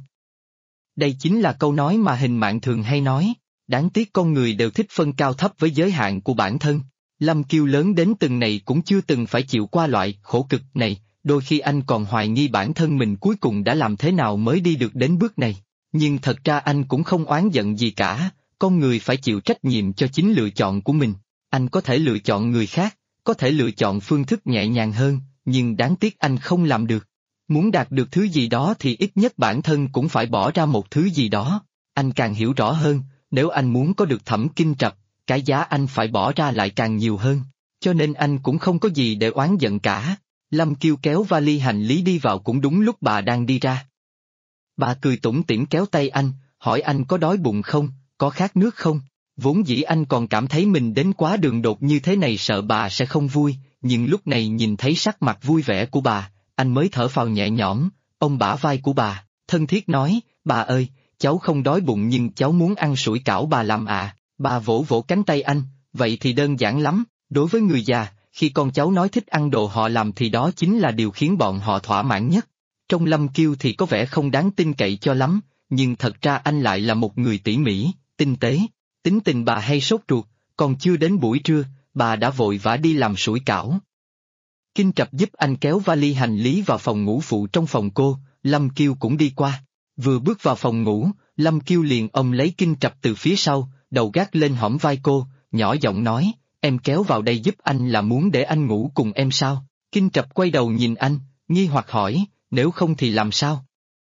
Đây chính là câu nói mà hình mạng thường hay nói, đáng tiếc con người đều thích phân cao thấp với giới hạn của bản thân. Lâm Kiêu lớn đến từng này cũng chưa từng phải chịu qua loại khổ cực này, đôi khi anh còn hoài nghi bản thân mình cuối cùng đã làm thế nào mới đi được đến bước này. Nhưng thật ra anh cũng không oán giận gì cả, con người phải chịu trách nhiệm cho chính lựa chọn của mình. Anh có thể lựa chọn người khác, có thể lựa chọn phương thức nhẹ nhàng hơn, nhưng đáng tiếc anh không làm được. Muốn đạt được thứ gì đó thì ít nhất bản thân cũng phải bỏ ra một thứ gì đó. Anh càng hiểu rõ hơn, nếu anh muốn có được Thẩm Kinh Trập, cái giá anh phải bỏ ra lại càng nhiều hơn. Cho nên anh cũng không có gì để oán giận cả. Lâm Kiêu kéo vali hành lý đi vào cũng đúng lúc bà đang đi ra. Bà cười tủm tỉm kéo tay anh, hỏi anh có đói bụng không, có khát nước không? Vốn dĩ anh còn cảm thấy mình đến quá đường đột như thế này sợ bà sẽ không vui, nhưng lúc này nhìn thấy sắc mặt vui vẻ của bà, anh mới thở phào nhẹ nhõm, ôm bả vai của bà, thân thiết nói, bà ơi, cháu không đói bụng nhưng cháu muốn ăn sủi cảo bà làm ạ. Bà vỗ vỗ cánh tay anh, vậy thì đơn giản lắm, đối với người già, khi con cháu nói thích ăn đồ họ làm thì đó chính là điều khiến bọn họ thỏa mãn nhất. Trong Lâm Kiêu thì có vẻ không đáng tin cậy cho lắm, nhưng thật ra anh lại là một người tỉ mỉ, tinh tế. Tính tình bà hay sốt ruột, còn chưa đến buổi trưa, bà đã vội vã đi làm sủi cảo. Kinh Trập giúp anh kéo vali hành lý vào phòng ngủ phụ trong phòng cô, Lâm Kiêu cũng đi qua. Vừa bước vào phòng ngủ, Lâm Kiêu liền ôm lấy Kinh Trập từ phía sau, đầu gác lên hõm vai cô, nhỏ giọng nói, em kéo vào đây giúp anh là muốn để anh ngủ cùng em sao? Kinh Trập quay đầu nhìn anh, nghi hoặc hỏi, nếu không thì làm sao?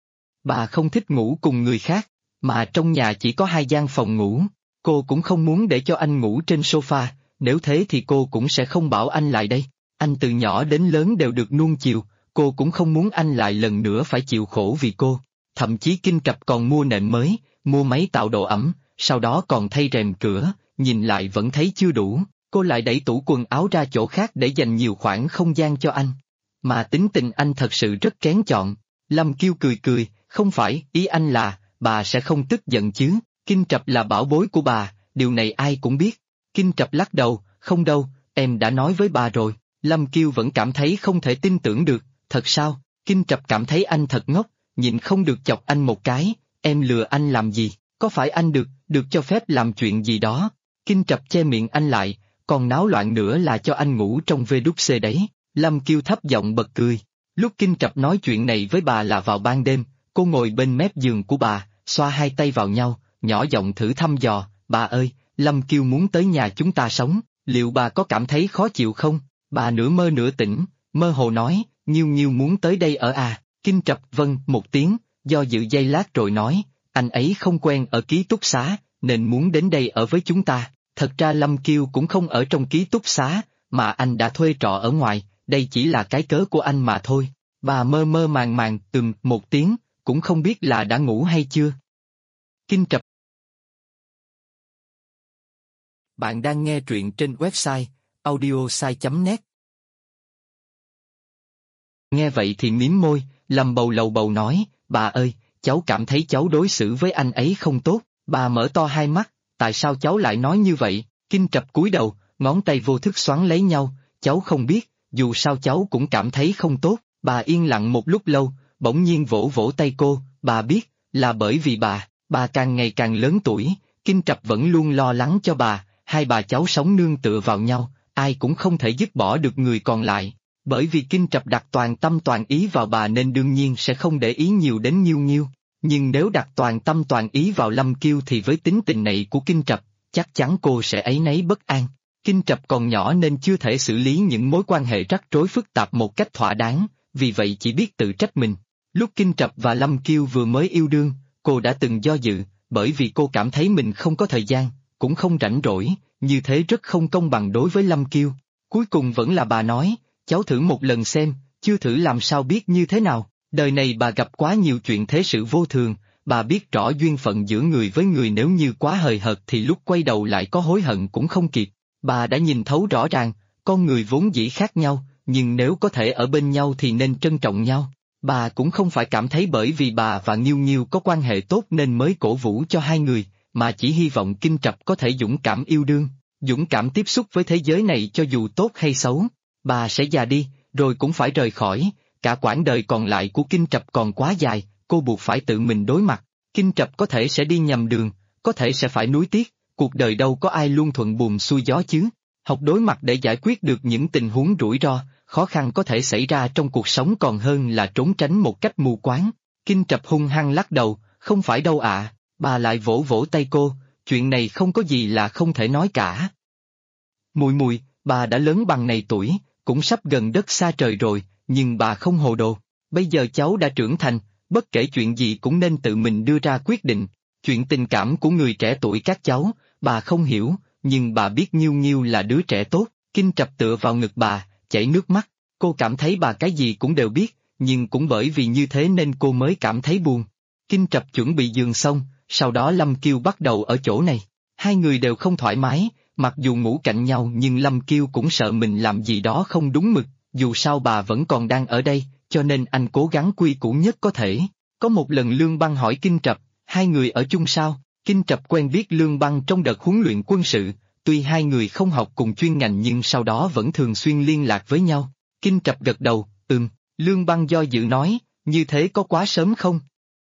Bà không thích ngủ cùng người khác, mà trong nhà chỉ có 2 gian phòng ngủ. Cô cũng không muốn để cho anh ngủ trên sofa, nếu thế thì cô cũng sẽ không bảo anh lại đây. Anh từ nhỏ đến lớn đều được nuông chiều, cô cũng không muốn anh lại lần nữa phải chịu khổ vì cô. Thậm chí Kinh Trập còn mua nệm mới, mua máy tạo độ ẩm, sau đó còn thay rèm cửa, nhìn lại vẫn thấy chưa đủ, cô lại đẩy tủ quần áo ra chỗ khác để dành nhiều khoảng không gian cho anh. Mà tính tình anh thật sự rất kén chọn. Lâm Kiêu cười cười, không phải, ý anh là, bà sẽ không tức giận chứ? Kinh Trập là bảo bối của bà, điều này ai cũng biết. Kinh Trập lắc đầu, không đâu, em đã nói với bà rồi. Lâm Kiêu vẫn cảm thấy không thể tin tưởng được, thật sao? Kinh Trập cảm thấy anh thật ngốc, nhịn không được chọc anh một cái, em lừa anh làm gì? Có phải anh được cho phép làm chuyện gì đó? Kinh Trập che miệng anh lại, còn náo loạn nữa là cho anh ngủ trong VWC đấy. Lâm Kiêu thấp giọng bật cười. Lúc Kinh Trập nói chuyện này với bà là vào ban đêm, cô ngồi bên mép giường của bà, xoa 2 tay vào nhau, nhỏ giọng thử thăm dò, bà ơi, Lâm Kiêu muốn tới nhà chúng ta sống, liệu bà có cảm thấy khó chịu không? Bà nửa mơ nửa tỉnh, mơ hồ nói, Nhiêu Nhiêu muốn tới đây ở à? Kinh Trập vâng một tiếng, do dự giây lát rồi nói, anh ấy không quen ở ký túc xá, nên muốn đến đây ở với chúng ta. Thật ra Lâm Kiêu cũng không ở trong ký túc xá, mà anh đã thuê trọ ở ngoài, đây chỉ là cái cớ của anh mà thôi. Bà mơ mơ màng màng một tiếng, cũng không biết là đã ngủ hay chưa. Kinh Trập. Bạn đang nghe truyện trên website audiosai.net. Nghe vậy thì mím môi, lầm bầu lầu bầu nói, bà ơi, cháu cảm thấy cháu đối xử với anh ấy không tốt. Bà mở to hai mắt, tại sao cháu lại nói như vậy? Kinh Trập cúi đầu, ngón tay vô thức xoắn lấy nhau, cháu không biết, dù sao cháu cũng cảm thấy không tốt. Bà yên lặng một lúc lâu, bỗng nhiên vỗ vỗ tay cô, bà biết, là bởi vì bà càng ngày càng lớn tuổi, Kinh Trập vẫn luôn lo lắng cho bà, hai bà cháu sống nương tựa vào nhau, ai cũng không thể dứt bỏ được người còn lại. Bởi vì Kinh Trập đặt toàn tâm toàn ý vào bà nên đương nhiên sẽ không để ý nhiều đến Nhiêu Nhiêu. Nhưng nếu đặt toàn tâm toàn ý vào Lâm Kiêu thì với tính tình này của Kinh Trập, chắc chắn cô sẽ áy náy bất an. Kinh Trập còn nhỏ nên chưa thể xử lý những mối quan hệ rắc rối phức tạp một cách thỏa đáng, vì vậy chỉ biết tự trách mình. Lúc Kinh Trập và Lâm Kiêu vừa mới yêu đương, cô đã từng do dự, bởi vì cô cảm thấy mình không có thời gian, cũng không rảnh rỗi, như thế rất không công bằng đối với Lâm Kiêu. Cuối cùng vẫn là bà nói, cháu thử một lần xem, chưa thử làm sao biết như thế nào. Đời này bà gặp quá nhiều chuyện thế sự vô thường, bà biết rõ duyên phận giữa người với người nếu như quá hời hợt thì lúc quay đầu lại có hối hận cũng không kịp. Bà đã nhìn thấu rõ ràng, con người vốn dĩ khác nhau, nhưng nếu có thể ở bên nhau thì nên trân trọng nhau. Bà cũng không phải cảm thấy bởi vì bà và Nhiêu Nhiêu có quan hệ tốt nên mới cổ vũ cho hai người, mà chỉ hy vọng Kinh Trập có thể dũng cảm yêu đương, dũng cảm tiếp xúc với thế giới này cho dù tốt hay xấu. Bà sẽ già đi, rồi cũng phải rời khỏi. Cả quãng đời còn lại của Kinh Trập còn quá dài, cô buộc phải tự mình đối mặt. Kinh Trập có thể sẽ đi nhầm đường, có thể sẽ phải nuối tiếc, cuộc đời đâu có ai luôn thuận buồm xuôi gió chứ. Học đối mặt để giải quyết được những tình huống rủi ro, khó khăn có thể xảy ra trong cuộc sống còn hơn là trốn tránh một cách mù quáng. Kinh Trập hung hăng lắc đầu, không phải đâu ạ. Bà lại vỗ vỗ tay cô, chuyện này không có gì là không thể nói cả. Mùi mùi, bà đã lớn bằng này tuổi, cũng sắp gần đất xa trời rồi. Nhưng bà không hồ đồ, bây giờ cháu đã trưởng thành, bất kể chuyện gì cũng nên tự mình đưa ra quyết định. Chuyện tình cảm của người trẻ tuổi các cháu, bà không hiểu, nhưng bà biết Nhiêu Nhiêu là đứa trẻ tốt. Kinh Trập tựa vào ngực bà, chảy nước mắt, cô cảm thấy bà cái gì cũng đều biết, nhưng cũng bởi vì như thế nên cô mới cảm thấy buồn. Kinh Trập chuẩn bị giường xong, sau đó Lâm Kiêu bắt đầu ở chỗ này. Hai người đều không thoải mái, mặc dù ngủ cạnh nhau nhưng Lâm Kiêu cũng sợ mình làm gì đó không đúng mực. Dù sao bà vẫn còn đang ở đây, cho nên anh cố gắng quy củ nhất có thể. Có một lần Lương Băng hỏi Kinh Trập, hai người ở chung sao? Kinh Trập quen biết Lương Băng trong đợt huấn luyện quân sự, tuy hai người không học cùng chuyên ngành nhưng sau đó vẫn thường xuyên liên lạc với nhau. Kinh Trập gật đầu, Lương Băng do dự nói, như thế có quá sớm không?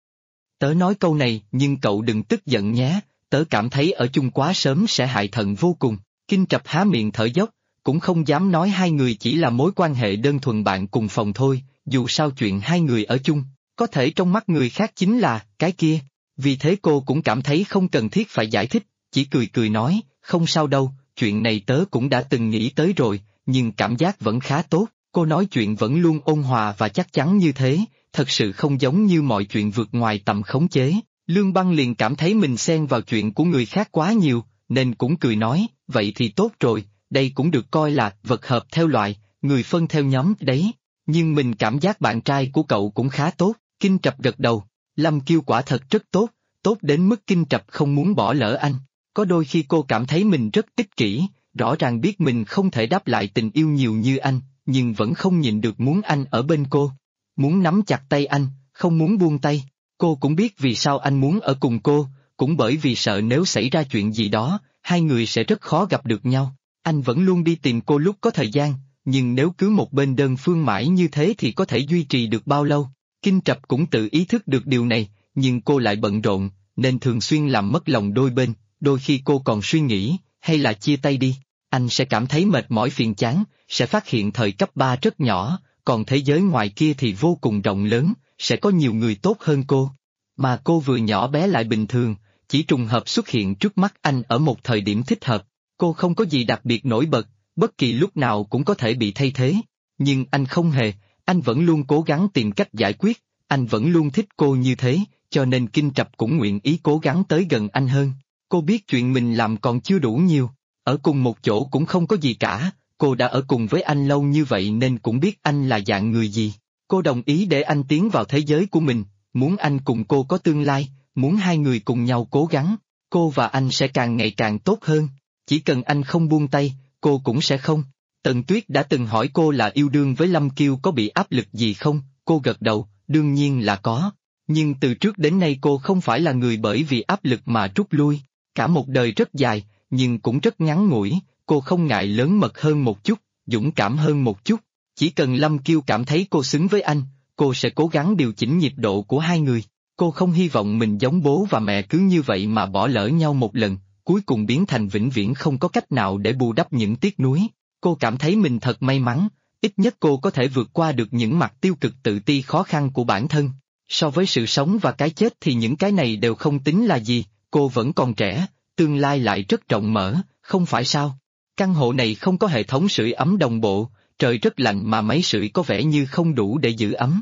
Tớ nói câu này nhưng cậu đừng tức giận nhé, tớ cảm thấy ở chung quá sớm sẽ hại thận vô cùng. Kinh Trập há miệng thở dốc, cũng không dám nói hai người chỉ là mối quan hệ đơn thuần bạn cùng phòng thôi, dù sao chuyện hai người ở chung, có thể trong mắt người khác chính là cái kia. Vì thế cô cũng cảm thấy không cần thiết phải giải thích, chỉ cười cười nói, không sao đâu, chuyện này tớ cũng đã từng nghĩ tới rồi, nhưng cảm giác vẫn khá tốt. Cô nói chuyện vẫn luôn ôn hòa và chắc chắn như thế, thật sự không giống như mọi chuyện vượt ngoài tầm khống chế. Lương Băng liền cảm thấy mình xen vào chuyện của người khác quá nhiều, nên cũng cười nói, vậy thì tốt rồi, đây cũng được coi là vật hợp theo loại, người phân theo nhóm đấy. Nhưng mình cảm giác bạn trai của cậu cũng khá tốt. Kinh Trập gật đầu, Lâm Kiêu quả thật rất tốt, tốt đến mức Kinh Trập không muốn bỏ lỡ anh. Có đôi khi cô cảm thấy mình rất ích kỷ, rõ ràng biết mình không thể đáp lại tình yêu nhiều như anh, nhưng vẫn không nhịn được muốn anh ở bên cô. Muốn nắm chặt tay anh, không muốn buông tay. Cô cũng biết vì sao anh muốn ở cùng cô, cũng bởi vì sợ nếu xảy ra chuyện gì đó, hai người sẽ rất khó gặp được nhau. Anh vẫn luôn đi tìm cô lúc có thời gian, nhưng nếu cứ một bên đơn phương mãi như thế thì có thể duy trì được bao lâu? Kinh Trập cũng tự ý thức được điều này, nhưng cô lại bận rộn, nên thường xuyên làm mất lòng đôi bên. Đôi khi cô còn suy nghĩ, hay là chia tay đi, anh sẽ cảm thấy mệt mỏi phiền chán, sẽ phát hiện thời cấp 3 rất nhỏ, còn thế giới ngoài kia thì vô cùng rộng lớn, sẽ có nhiều người tốt hơn cô. Mà cô vừa nhỏ bé lại bình thường, chỉ trùng hợp xuất hiện trước mắt anh ở một thời điểm thích hợp. Cô không có gì đặc biệt nổi bật, bất kỳ lúc nào cũng có thể bị thay thế. Nhưng anh không hề, anh vẫn luôn cố gắng tìm cách giải quyết, anh vẫn luôn thích cô như thế, cho nên Kinh Trập cũng nguyện ý cố gắng tới gần anh hơn. Cô biết chuyện mình làm còn chưa đủ nhiều, ở cùng một chỗ cũng không có gì cả, cô đã ở cùng với anh lâu như vậy nên cũng biết anh là dạng người gì. Cô đồng ý để anh tiến vào thế giới của mình, muốn anh cùng cô có tương lai, muốn hai người cùng nhau cố gắng, cô và anh sẽ càng ngày càng tốt hơn. Chỉ cần anh không buông tay, cô cũng sẽ không. Tần Tuyết đã từng hỏi cô là yêu đương với Lâm Kiêu có bị áp lực gì không, cô gật đầu, đương nhiên là có. Nhưng từ trước đến nay cô không phải là người bởi vì áp lực mà rút lui. Cả một đời rất dài, nhưng cũng rất ngắn ngủi, cô không ngại lớn mật hơn một chút, dũng cảm hơn một chút. Chỉ cần Lâm Kiêu cảm thấy cô xứng với anh, cô sẽ cố gắng điều chỉnh nhịp độ của hai người. Cô không hy vọng mình giống bố và mẹ cứ như vậy mà bỏ lỡ nhau một lần, cuối cùng biến thành vĩnh viễn không có cách nào để bù đắp những tiếc nuối. Cô cảm thấy mình thật may mắn, ít nhất cô có thể vượt qua được những mặt tiêu cực tự ti khó khăn của bản thân. So với sự sống và cái chết thì những cái này đều không tính là gì, cô vẫn còn trẻ, tương lai lại rất rộng mở, không phải sao? Căn hộ này không có hệ thống sưởi ấm đồng bộ, trời rất lạnh mà máy sưởi có vẻ như không đủ để giữ ấm.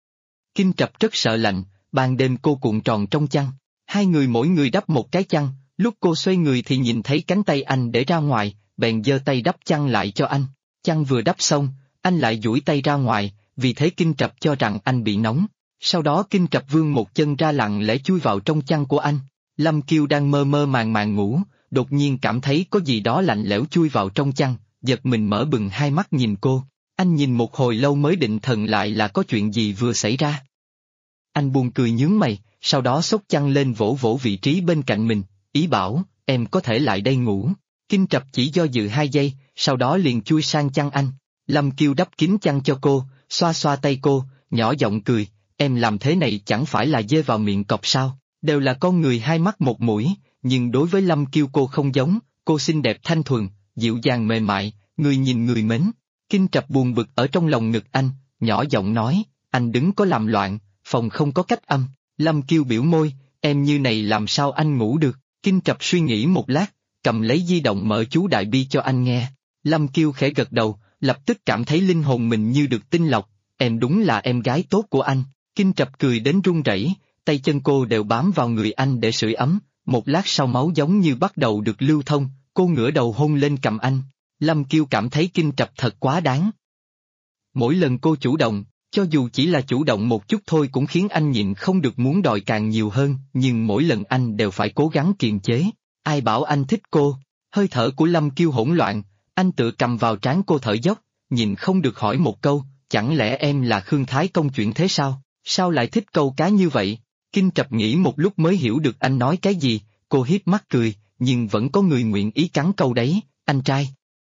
Kinh Trập rất sợ lạnh, ban đêm cô cuộn tròn trong chăn, hai người mỗi người đắp một cái chăn, lúc cô xoay người thì nhìn thấy cánh tay anh để ra ngoài, bèn giơ tay đắp chăn lại cho anh. Chăn vừa đắp xong, anh lại duỗi tay ra ngoài, vì thế Kinh Trập cho rằng anh bị nóng. Sau đó Kinh Trập vươn một chân ra lặng lẽ chui vào trong chăn của anh. Lâm Kiêu đang mơ mơ màng màng ngủ, đột nhiên cảm thấy có gì đó lạnh lẽo chui vào trong chăn, giật mình mở bừng hai mắt nhìn cô. Anh nhìn một hồi lâu mới định thần lại là có chuyện gì vừa xảy ra. Anh buồn cười nhướng mày, sau đó xốc chăn lên vỗ vỗ vị trí bên cạnh mình, ý bảo, em có thể lại đây ngủ. Kinh Trập chỉ do dự 2 giây, sau đó liền chui sang chăn anh. Lâm Kiêu đắp kín chăn cho cô, xoa xoa tay cô, nhỏ giọng cười, em làm thế này chẳng phải là dê vào miệng cọp sao, đều là con người hai mắt một mũi, nhưng đối với Lâm Kiêu cô không giống, cô xinh đẹp thanh thuần, dịu dàng mềm mại, người nhìn người mến. Kinh Trập buồn bực ở trong lòng ngực anh, nhỏ giọng nói, anh đừng có làm loạn, phòng không có cách âm. Lâm Kiêu biểu môi, em như này làm sao anh ngủ được. Kinh Trập suy nghĩ một lát, cầm lấy di động mở chú Đại Bi cho anh nghe. Lâm Kiêu khẽ gật đầu, lập tức cảm thấy linh hồn mình như được tinh lọc, em đúng là em gái tốt của anh. Kinh Trập cười đến run rẩy, tay chân cô đều bám vào người anh để sưởi ấm, một lát sau máu giống như bắt đầu được lưu thông, cô ngửa đầu hôn lên cằm anh. Lâm Kiêu cảm thấy Kinh Trập thật quá đáng. Mỗi lần cô chủ động, cho dù chỉ là chủ động một chút thôi cũng khiến anh nhịn không được muốn đòi càng nhiều hơn, nhưng mỗi lần anh đều phải cố gắng kiềm chế. Ai bảo anh thích cô? Hơi thở của Lâm Kiêu hỗn loạn, anh tựa cầm vào trán cô thở dốc, nhịn không được hỏi một câu, chẳng lẽ em là Khương Thái Công chuyện thế sao? Sao lại thích câu cá như vậy? Kinh Trập nghĩ một lúc mới hiểu được anh nói cái gì, cô hiếp mắt cười, nhưng vẫn có người nguyện ý cắn câu đấy, anh trai.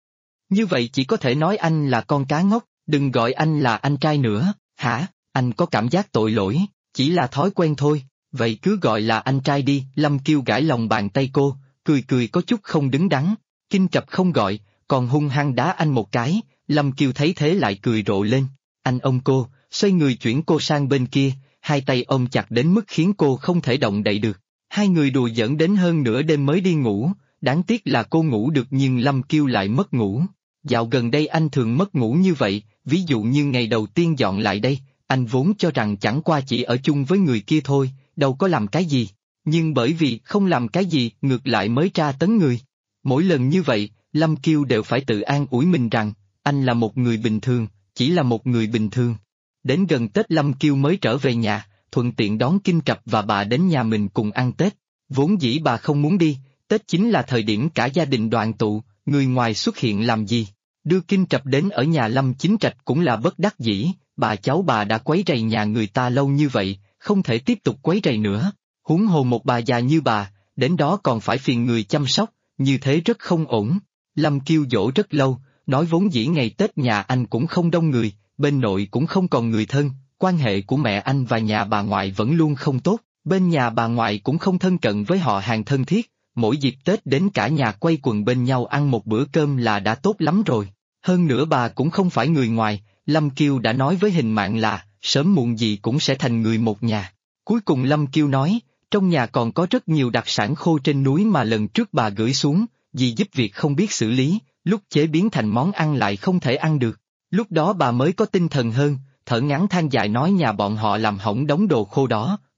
Như vậy chỉ có thể nói anh là con cá ngốc, đừng gọi anh là anh trai nữa, hả? Anh có cảm giác tội lỗi, chỉ là thói quen thôi, vậy cứ gọi là anh trai đi. Lâm Kiêu gãi lòng bàn tay cô, cười cười có chút không đứng đắn. Kinh Trập không gọi, còn hung hăng đá anh một cái. Lâm Kiêu thấy thế lại cười rộ lên. Anh ôm cô, xoay người chuyển cô sang bên kia, hai tay ôm chặt đến mức khiến cô không thể động đậy được. Hai người đùa giỡn đến hơn nửa đêm mới đi ngủ, đáng tiếc là cô ngủ được nhưng Lâm Kiêu lại mất ngủ. Dạo gần đây anh thường mất ngủ như vậy, ví dụ như ngày đầu tiên dọn lại đây, anh vốn cho rằng chẳng qua chỉ ở chung với người kia thôi, đâu có làm cái gì. Nhưng bởi vì không làm cái gì ngược lại mới tra tấn người. Mỗi lần như vậy, Lâm Kiêu đều phải tự an ủi mình rằng, anh là một người bình thường, chỉ là một người bình thường. Đến gần Tết Lâm Kiêu mới trở về nhà, thuận tiện đón Kinh Trập và bà đến nhà mình cùng ăn Tết. Vốn dĩ bà không muốn đi, Tết chính là thời điểm cả gia đình đoàn tụ, người ngoài xuất hiện làm gì. Đưa Kinh Trập đến ở nhà Lâm Chính Trạch cũng là bất đắc dĩ, cháu bà đã quấy rầy nhà người ta lâu như vậy, không thể tiếp tục quấy rầy nữa. Huống hồ một bà già như bà, đến đó còn phải phiền người chăm sóc, như thế rất không ổn. Lâm Kiêu dỗ rất lâu, nói vốn dĩ ngày Tết nhà anh cũng không đông người, bên nội cũng không còn người thân, quan hệ của mẹ anh và nhà bà ngoại vẫn luôn không tốt, bên nhà bà ngoại cũng không thân cận với họ hàng thân thiết, mỗi dịp Tết đến cả nhà quây quần bên nhau ăn một bữa cơm là đã tốt lắm rồi. Hơn nữa bà cũng không phải người ngoài, Lâm Kiêu đã nói với Hình Mạn là, sớm muộn gì cũng sẽ thành người một nhà. Cuối cùng Lâm Kiêu nói, trong nhà còn có rất nhiều đặc sản khô trên núi mà lần trước bà gửi xuống, dì giúp việc không biết xử lý, lúc chế biến thành món ăn lại không thể ăn được. Lúc đó bà mới có tinh thần hơn, thở ngắn than dài nói nhà bọn họ làm hỏng đống đồ khô đó,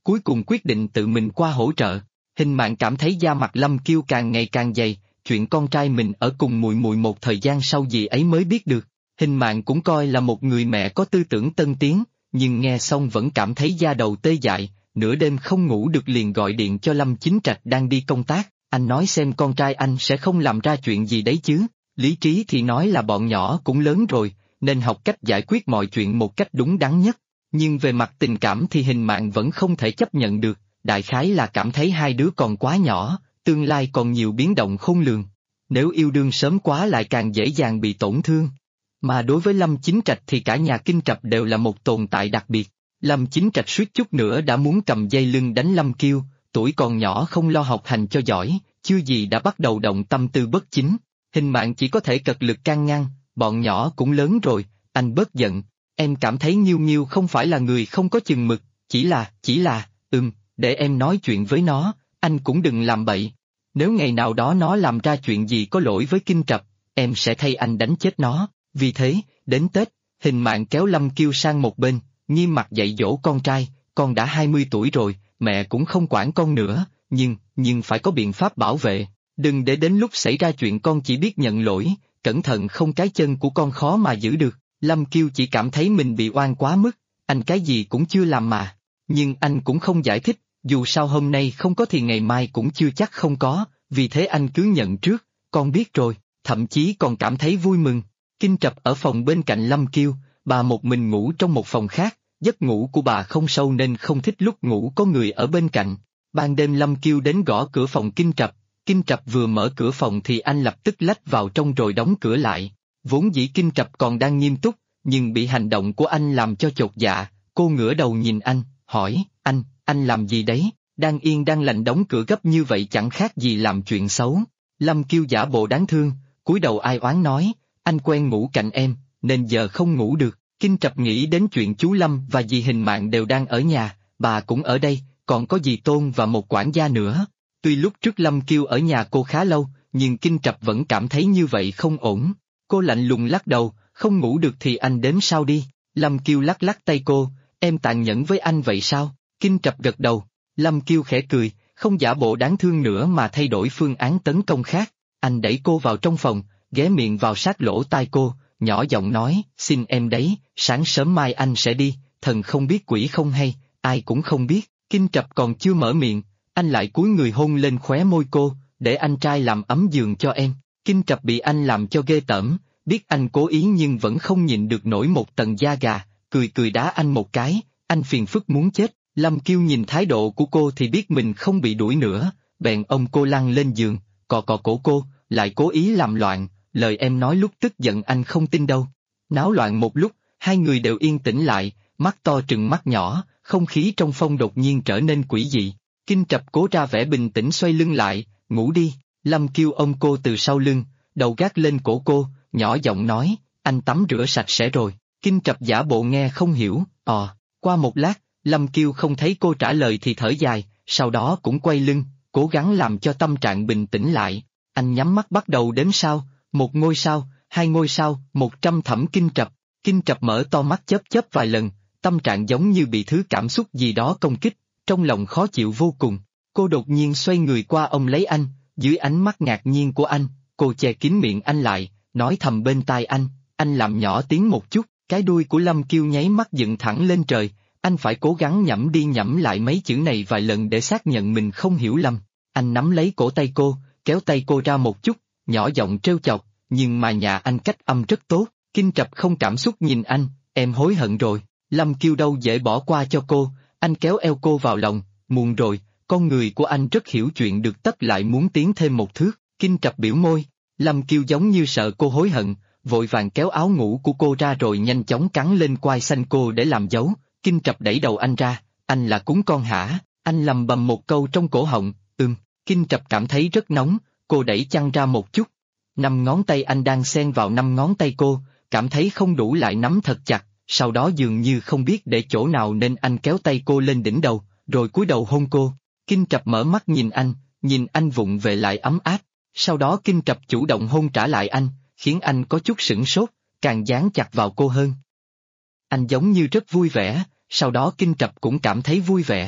cuối cùng quyết định tự mình qua hỗ trợ. Hình Mạn cảm thấy da mặt Lâm Kiêu càng ngày càng dày, chuyện con trai mình ở cùng muội muội một thời gian sau gì ấy mới biết được. Hình Mạn cũng coi là một người mẹ có tư tưởng tân tiến, nhưng nghe xong vẫn cảm thấy da đầu tê dại, nửa đêm không ngủ được liền gọi điện cho Lâm Chính Trạch đang đi công tác, anh nói xem con trai anh sẽ không làm ra chuyện gì đấy chứ. Lý trí thì nói là bọn nhỏ cũng lớn rồi, nên học cách giải quyết mọi chuyện một cách đúng đắn nhất. Nhưng về mặt tình cảm thì Hình Mạn vẫn không thể chấp nhận được, đại khái là cảm thấy hai đứa còn quá nhỏ, tương lai còn nhiều biến động khôn lường. Nếu yêu đương sớm quá lại càng dễ dàng bị tổn thương. Mà đối với Lâm Chính Trạch thì cả nhà Kinh Trập đều là một tồn tại đặc biệt. Lâm Chính Trạch suýt chút nữa đã muốn cầm dây lưng đánh Lâm Kiêu, tuổi còn nhỏ không lo học hành cho giỏi, chưa gì đã bắt đầu động tâm tư bất chính. Hình Mạn chỉ có thể cật lực can ngăn, bọn nhỏ cũng lớn rồi, anh bớt giận, em cảm thấy Nghiêu Nghiêu không phải là người không có chừng mực, chỉ là, để em nói chuyện với nó, anh cũng đừng làm bậy. Nếu ngày nào đó nó làm ra chuyện gì có lỗi với Kinh Trập, em sẽ thay anh đánh chết nó. Vì thế, đến Tết, Hình Mạn kéo Lâm Kiêu sang một bên, nghiêm mặt dạy dỗ con trai, con đã 20 tuổi rồi, mẹ cũng không quản con nữa, nhưng phải có biện pháp bảo vệ, đừng để đến lúc xảy ra chuyện con chỉ biết nhận lỗi, cẩn thận không cái chân của con khó mà giữ được. Lâm Kiêu chỉ cảm thấy mình bị oan quá mức, anh cái gì cũng chưa làm mà, nhưng anh cũng không giải thích, dù sao hôm nay không có thì ngày mai cũng chưa chắc không có, vì thế anh cứ nhận trước, con biết rồi, thậm chí còn cảm thấy vui mừng. Kinh Trập ở phòng bên cạnh Lâm Kiêu, bà một mình ngủ trong một phòng khác, giấc ngủ của bà không sâu nên không thích lúc ngủ có người ở bên cạnh. Ban đêm Lâm Kiêu đến gõ cửa phòng Kinh Trập vừa mở cửa phòng thì anh lập tức lách vào trong rồi đóng cửa lại. Vốn dĩ Kinh Trập còn đang nghiêm túc, nhưng bị hành động của anh làm cho chột dạ, cô ngửa đầu nhìn anh, hỏi, anh làm gì đấy, đang yên đang lành đóng cửa gấp như vậy chẳng khác gì làm chuyện xấu. Lâm Kiêu giả bộ đáng thương, cúi đầu ai oán nói, anh quen ngủ cạnh em, nên giờ không ngủ được. Kinh Trập nghĩ đến chuyện chú Lâm và dì Hình Mạn đều đang ở nhà, bà cũng ở đây, còn có dì Tôn và một quản gia nữa. Tuy lúc trước Lâm Kiêu ở nhà cô khá lâu, nhưng Kinh Trập vẫn cảm thấy như vậy không ổn. Cô lạnh lùng lắc đầu, không ngủ được thì anh đến sau đi. Lâm Kiêu lắc lắc tay cô, em tàn nhẫn với anh vậy sao? Kinh Trập gật đầu, Lâm Kiêu khẽ cười, không giả bộ đáng thương nữa mà thay đổi phương án tấn công khác. Anh đẩy cô vào trong phòng, ghé miệng vào sát lỗ tai cô, nhỏ giọng nói, xin em đấy, sáng sớm mai anh sẽ đi, thần không biết quỷ không hay, ai cũng không biết. Kinh Trập còn chưa mở miệng, anh lại cúi người hôn lên khóe môi cô, để anh trai làm ấm giường cho em. Kinh Trập bị anh làm cho ghê tởm, biết anh cố ý nhưng vẫn không nhịn được nổi một tầng da gà, cười đá anh một cái, anh phiền phức muốn chết. Lâm Kiêu nhìn thái độ của cô thì biết mình không bị đuổi nữa, bèn ôm cô lăn lên giường, cọ cổ cô, lại cố ý làm loạn, lời em nói lúc tức giận anh không tin đâu. Náo loạn một lúc, hai người đều yên tĩnh lại, mắt to trừng mắt nhỏ, không khí trong phòng đột nhiên trở nên quỷ dị. Kinh Trập cố ra vẻ bình tĩnh xoay lưng lại, ngủ đi. Lâm Kiêu ôm cô từ sau lưng, đầu gác lên cổ cô, nhỏ giọng nói, anh tắm rửa sạch sẽ rồi. Kinh Trập giả bộ nghe không hiểu, qua một lát, Lâm Kiêu không thấy cô trả lời thì thở dài, sau đó cũng quay lưng, cố gắng làm cho tâm trạng bình tĩnh lại. Anh nhắm mắt bắt đầu đếm sao, 1 ngôi sao, 2 ngôi sao, 100 thẩm Kinh Trập. Kinh Trập mở to mắt chớp vài lần, tâm trạng giống như bị thứ cảm xúc gì đó công kích, trong lòng khó chịu vô cùng. Cô đột nhiên xoay người qua ôm lấy anh, dưới ánh mắt ngạc nhiên của anh, cô che kín miệng anh lại, nói thầm bên tai anh làm nhỏ tiếng một chút. Cái đuôi của Lâm Kiêu nháy mắt dựng thẳng lên trời, anh phải cố gắng nhẩm đi nhẩm lại mấy chữ này vài lần để xác nhận mình không hiểu lầm. Anh nắm lấy cổ tay cô, kéo tay cô ra một chút, nhỏ giọng trêu chọc, nhưng mà nhà anh cách âm rất tốt. Kinh Trập không cảm xúc nhìn anh, em hối hận rồi. Lâm Kiêu đâu dễ bỏ qua cho cô, anh kéo eo cô vào lòng, muộn rồi, con người của anh rất hiểu chuyện được tất lại muốn tiến thêm một thước. Kinh Trập biểu môi, Lâm Kiêu giống như sợ cô hối hận, vội vàng kéo áo ngủ của cô ra rồi nhanh chóng cắn lên quai xanh cô để làm dấu. Kinh Trập đẩy đầu anh ra, anh là cún con hả? Anh lầm bầm một câu trong cổ họng, Kinh Trập cảm thấy rất nóng, cô đẩy chăn ra một chút. 5 ngón tay anh đang xen vào 5 ngón tay cô, cảm thấy không đủ lại nắm thật chặt, sau đó dường như không biết để chỗ nào nên anh kéo tay cô lên đỉnh đầu, rồi cúi đầu hôn cô. Kinh Trập mở mắt nhìn anh vụng về lại ấm áp, sau đó Kinh Trập chủ động hôn trả lại anh, khiến anh có chút sửng sốt, càng dán chặt vào cô hơn. Anh giống như rất vui vẻ, sau đó Kinh Trập cũng cảm thấy vui vẻ.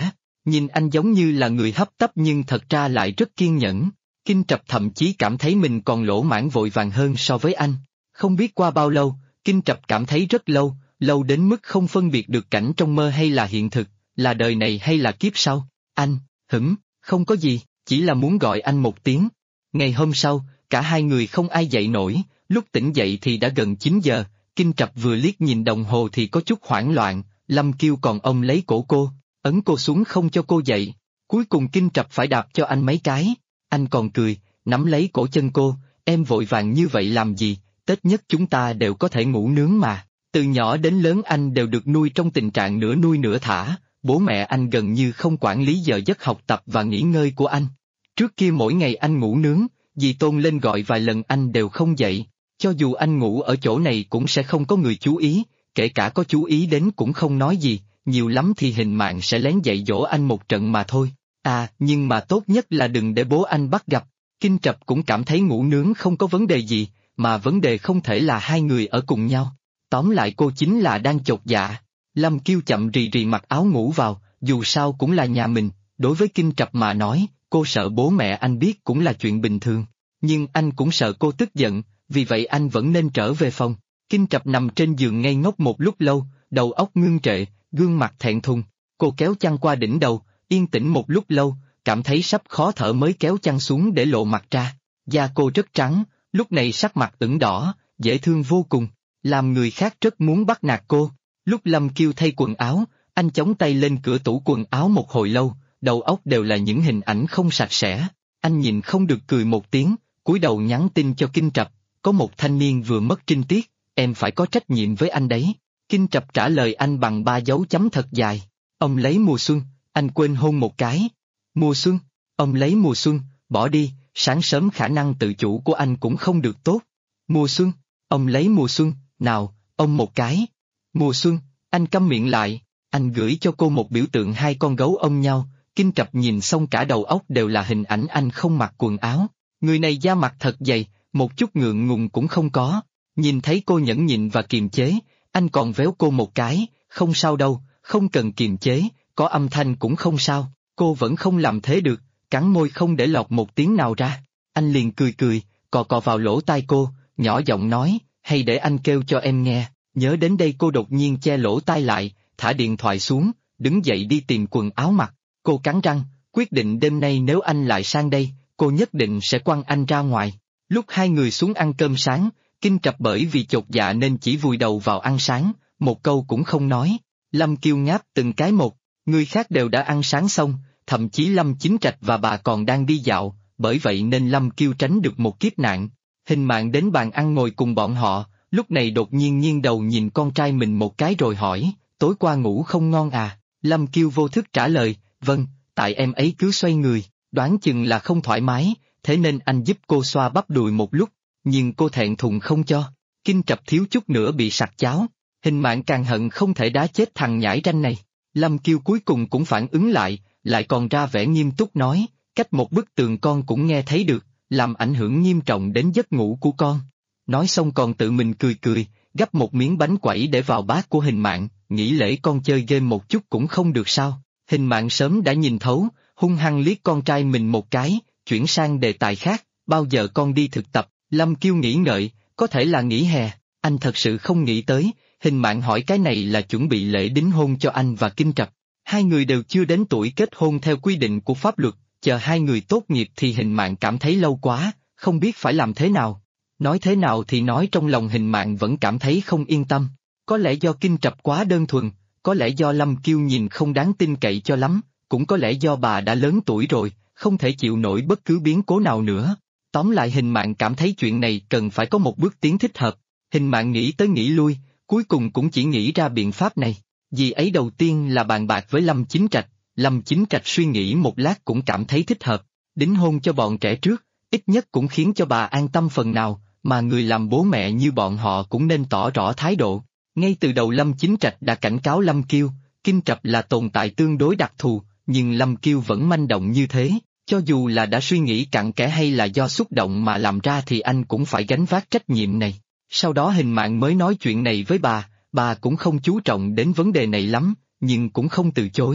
Nhìn anh giống như là người hấp tấp nhưng thật ra lại rất kiên nhẫn. Kinh Trập thậm chí cảm thấy mình còn lỗ mãng vội vàng hơn so với anh. Không biết qua bao lâu, Kinh Trập cảm thấy rất lâu, lâu đến mức không phân biệt được cảnh trong mơ hay là hiện thực, là đời này hay là kiếp sau. Anh, không có gì, chỉ là muốn gọi anh một tiếng. Ngày hôm sau, cả hai người không ai dậy nổi, lúc tỉnh dậy thì đã gần 9 giờ, Kinh Trập vừa liếc nhìn đồng hồ thì có chút hoảng loạn, Lâm Kiêu còn ôm lấy cổ cô, ấn cô xuống không cho cô dậy. Cuối cùng Kinh Trập phải đạp cho anh mấy cái, anh còn cười, nắm lấy cổ chân cô, em vội vàng như vậy làm gì, Tết nhất chúng ta đều có thể ngủ nướng mà. Từ nhỏ đến lớn anh đều được nuôi trong tình trạng nửa nuôi nửa thả, bố mẹ anh gần như không quản lý giờ giấc học tập và nghỉ ngơi của anh. Trước kia mỗi ngày anh ngủ nướng, dì Tôn lên gọi vài lần anh đều không dậy, cho dù anh ngủ ở chỗ này cũng sẽ không có người chú ý, kể cả có chú ý đến cũng không nói gì, nhiều lắm thì Hình Mạn sẽ lén dạy dỗ anh một trận mà thôi. À, nhưng mà tốt nhất là đừng để bố anh bắt gặp. Kinh Trập cũng cảm thấy ngủ nướng không có vấn đề gì, mà vấn đề không thể là hai người ở cùng nhau. Tóm lại cô chính là đang chột dạ. Lâm Kiêu chậm rì rì mặc áo ngủ vào, dù sao cũng là nhà mình, đối với Kinh Trập mà nói, cô sợ bố mẹ anh biết cũng là chuyện bình thường. Nhưng anh cũng sợ cô tức giận, vì vậy anh vẫn nên trở về phòng. Kinh Trập nằm trên giường ngây ngốc một lúc lâu, đầu óc ngưng trệ, gương mặt thẹn thùng. Cô kéo chăn qua đỉnh đầu, yên tĩnh một lúc lâu, cảm thấy sắp khó thở mới kéo chăn xuống để lộ mặt ra. Da cô rất trắng, lúc này sắc mặt ửng đỏ, dễ thương vô cùng, làm người khác rất muốn bắt nạt cô. Lúc Lâm Kiêu thay quần áo, anh chống tay lên cửa tủ quần áo một hồi lâu, đầu óc đều là những hình ảnh không sạch sẽ. Anh nhìn không được cười một tiếng, cúi đầu nhắn tin cho Kinh Trập, có một thanh niên vừa mất trinh tiết, em phải có trách nhiệm với anh đấy. Kinh Trập trả lời anh bằng 3 dấu chấm thật dài. Ông lấy mùa xuân, anh quên hôn một cái. Mùa xuân, ông lấy mùa xuân, bỏ đi, sáng sớm khả năng tự chủ của anh cũng không được tốt. Mùa xuân, ông lấy mùa xuân, nào, ông một cái. Mùa xuân, anh câm miệng lại, anh gửi cho cô một biểu tượng hai con gấu ôm nhau. Kinh Trập nhìn xong cả đầu óc đều là hình ảnh anh không mặc quần áo. Người này da mặt thật dày, một chút ngượng ngùng cũng không có. Nhìn thấy cô nhẫn nhịn và kiềm chế, anh còn véo cô một cái, không sao đâu, không cần kiềm chế, có âm thanh cũng không sao. Cô vẫn không làm thế được, cắn môi không để lọt một tiếng nào ra. Anh liền cười cười, cọ cọ vào lỗ tai cô, nhỏ giọng nói, hay để anh kêu cho em nghe. Nhớ đến đây cô đột nhiên che lỗ tai lại, thả điện thoại xuống, đứng dậy đi tìm quần áo mặc. Cô cắn răng, quyết định đêm nay nếu anh lại sang đây, cô nhất định sẽ quăng anh ra ngoài. Lúc hai người xuống ăn cơm sáng, Kinh Trập bởi vì chột dạ nên chỉ vùi đầu vào ăn sáng, một câu cũng không nói. Lâm Kiêu ngáp từng cái một, người khác đều đã ăn sáng xong, thậm chí Lâm Chính Trạch và bà còn đang đi dạo, bởi vậy nên Lâm Kiêu tránh được một kiếp nạn. Hình Mạn đến bàn ăn ngồi cùng bọn họ, lúc này đột nhiên nghiêng đầu nhìn con trai mình một cái rồi hỏi, tối qua ngủ không ngon à? Lâm Kiêu vô thức trả lời, vâng, tại em ấy cứ xoay người, đoán chừng là không thoải mái, thế nên anh giúp cô xoa bắp đùi một lúc, nhưng cô thẹn thùng không cho. Kinh Trập thiếu chút nữa bị sặc cháo, Hình Mạn càng hận không thể đá chết thằng nhãi ranh này. Lâm Kiêu cuối cùng cũng phản ứng lại còn ra vẻ nghiêm túc nói, cách một bức tường con cũng nghe thấy được, làm ảnh hưởng nghiêm trọng đến giấc ngủ của con. Nói xong còn tự mình cười cười, gắp một miếng bánh quẩy để vào bát của Hình Mạn, nghĩ lễ con chơi game một chút cũng không được sao. Hình Mạn sớm đã nhìn thấu, hung hăng liếc con trai mình một cái, chuyển sang đề tài khác, bao giờ con đi thực tập. Lâm Kiêu nghĩ ngợi, có thể là nghỉ hè, anh thật sự không nghĩ tới. Hình Mạn hỏi cái này là chuẩn bị lễ đính hôn cho anh và Kinh Trập. Hai người đều chưa đến tuổi kết hôn theo quy định của pháp luật, chờ hai người tốt nghiệp thì Hình Mạn cảm thấy lâu quá, không biết phải làm thế nào. Nói thế nào thì nói trong lòng Hình Mạn vẫn cảm thấy không yên tâm. Có lẽ do Kinh Trập quá đơn thuần, có lẽ do Lâm Kiêu nhìn không đáng tin cậy cho lắm, cũng có lẽ do bà đã lớn tuổi rồi, không thể chịu nổi bất cứ biến cố nào nữa. Tóm lại Hình Mạn cảm thấy chuyện này cần phải có một bước tiến thích hợp. Hình Mạn nghĩ tới nghĩ lui, cuối cùng cũng chỉ nghĩ ra biện pháp này. Dì ấy đầu tiên là bàn bạc với Lâm Chính Trạch, Lâm Chính Trạch suy nghĩ một lát cũng cảm thấy thích hợp, đính hôn cho bọn trẻ trước, ít nhất cũng khiến cho bà an tâm phần nào, mà người làm bố mẹ như bọn họ cũng nên tỏ rõ thái độ. Ngay từ đầu Lâm Chính Trạch đã cảnh cáo Lâm Kiêu, Kinh Trập là tồn tại tương đối đặc thù, nhưng Lâm Kiêu vẫn manh động như thế, cho dù là đã suy nghĩ cặn kẽ hay là do xúc động mà làm ra thì anh cũng phải gánh vác trách nhiệm này. Sau đó Hình Mạn mới nói chuyện này với bà cũng không chú trọng đến vấn đề này lắm, nhưng cũng không từ chối.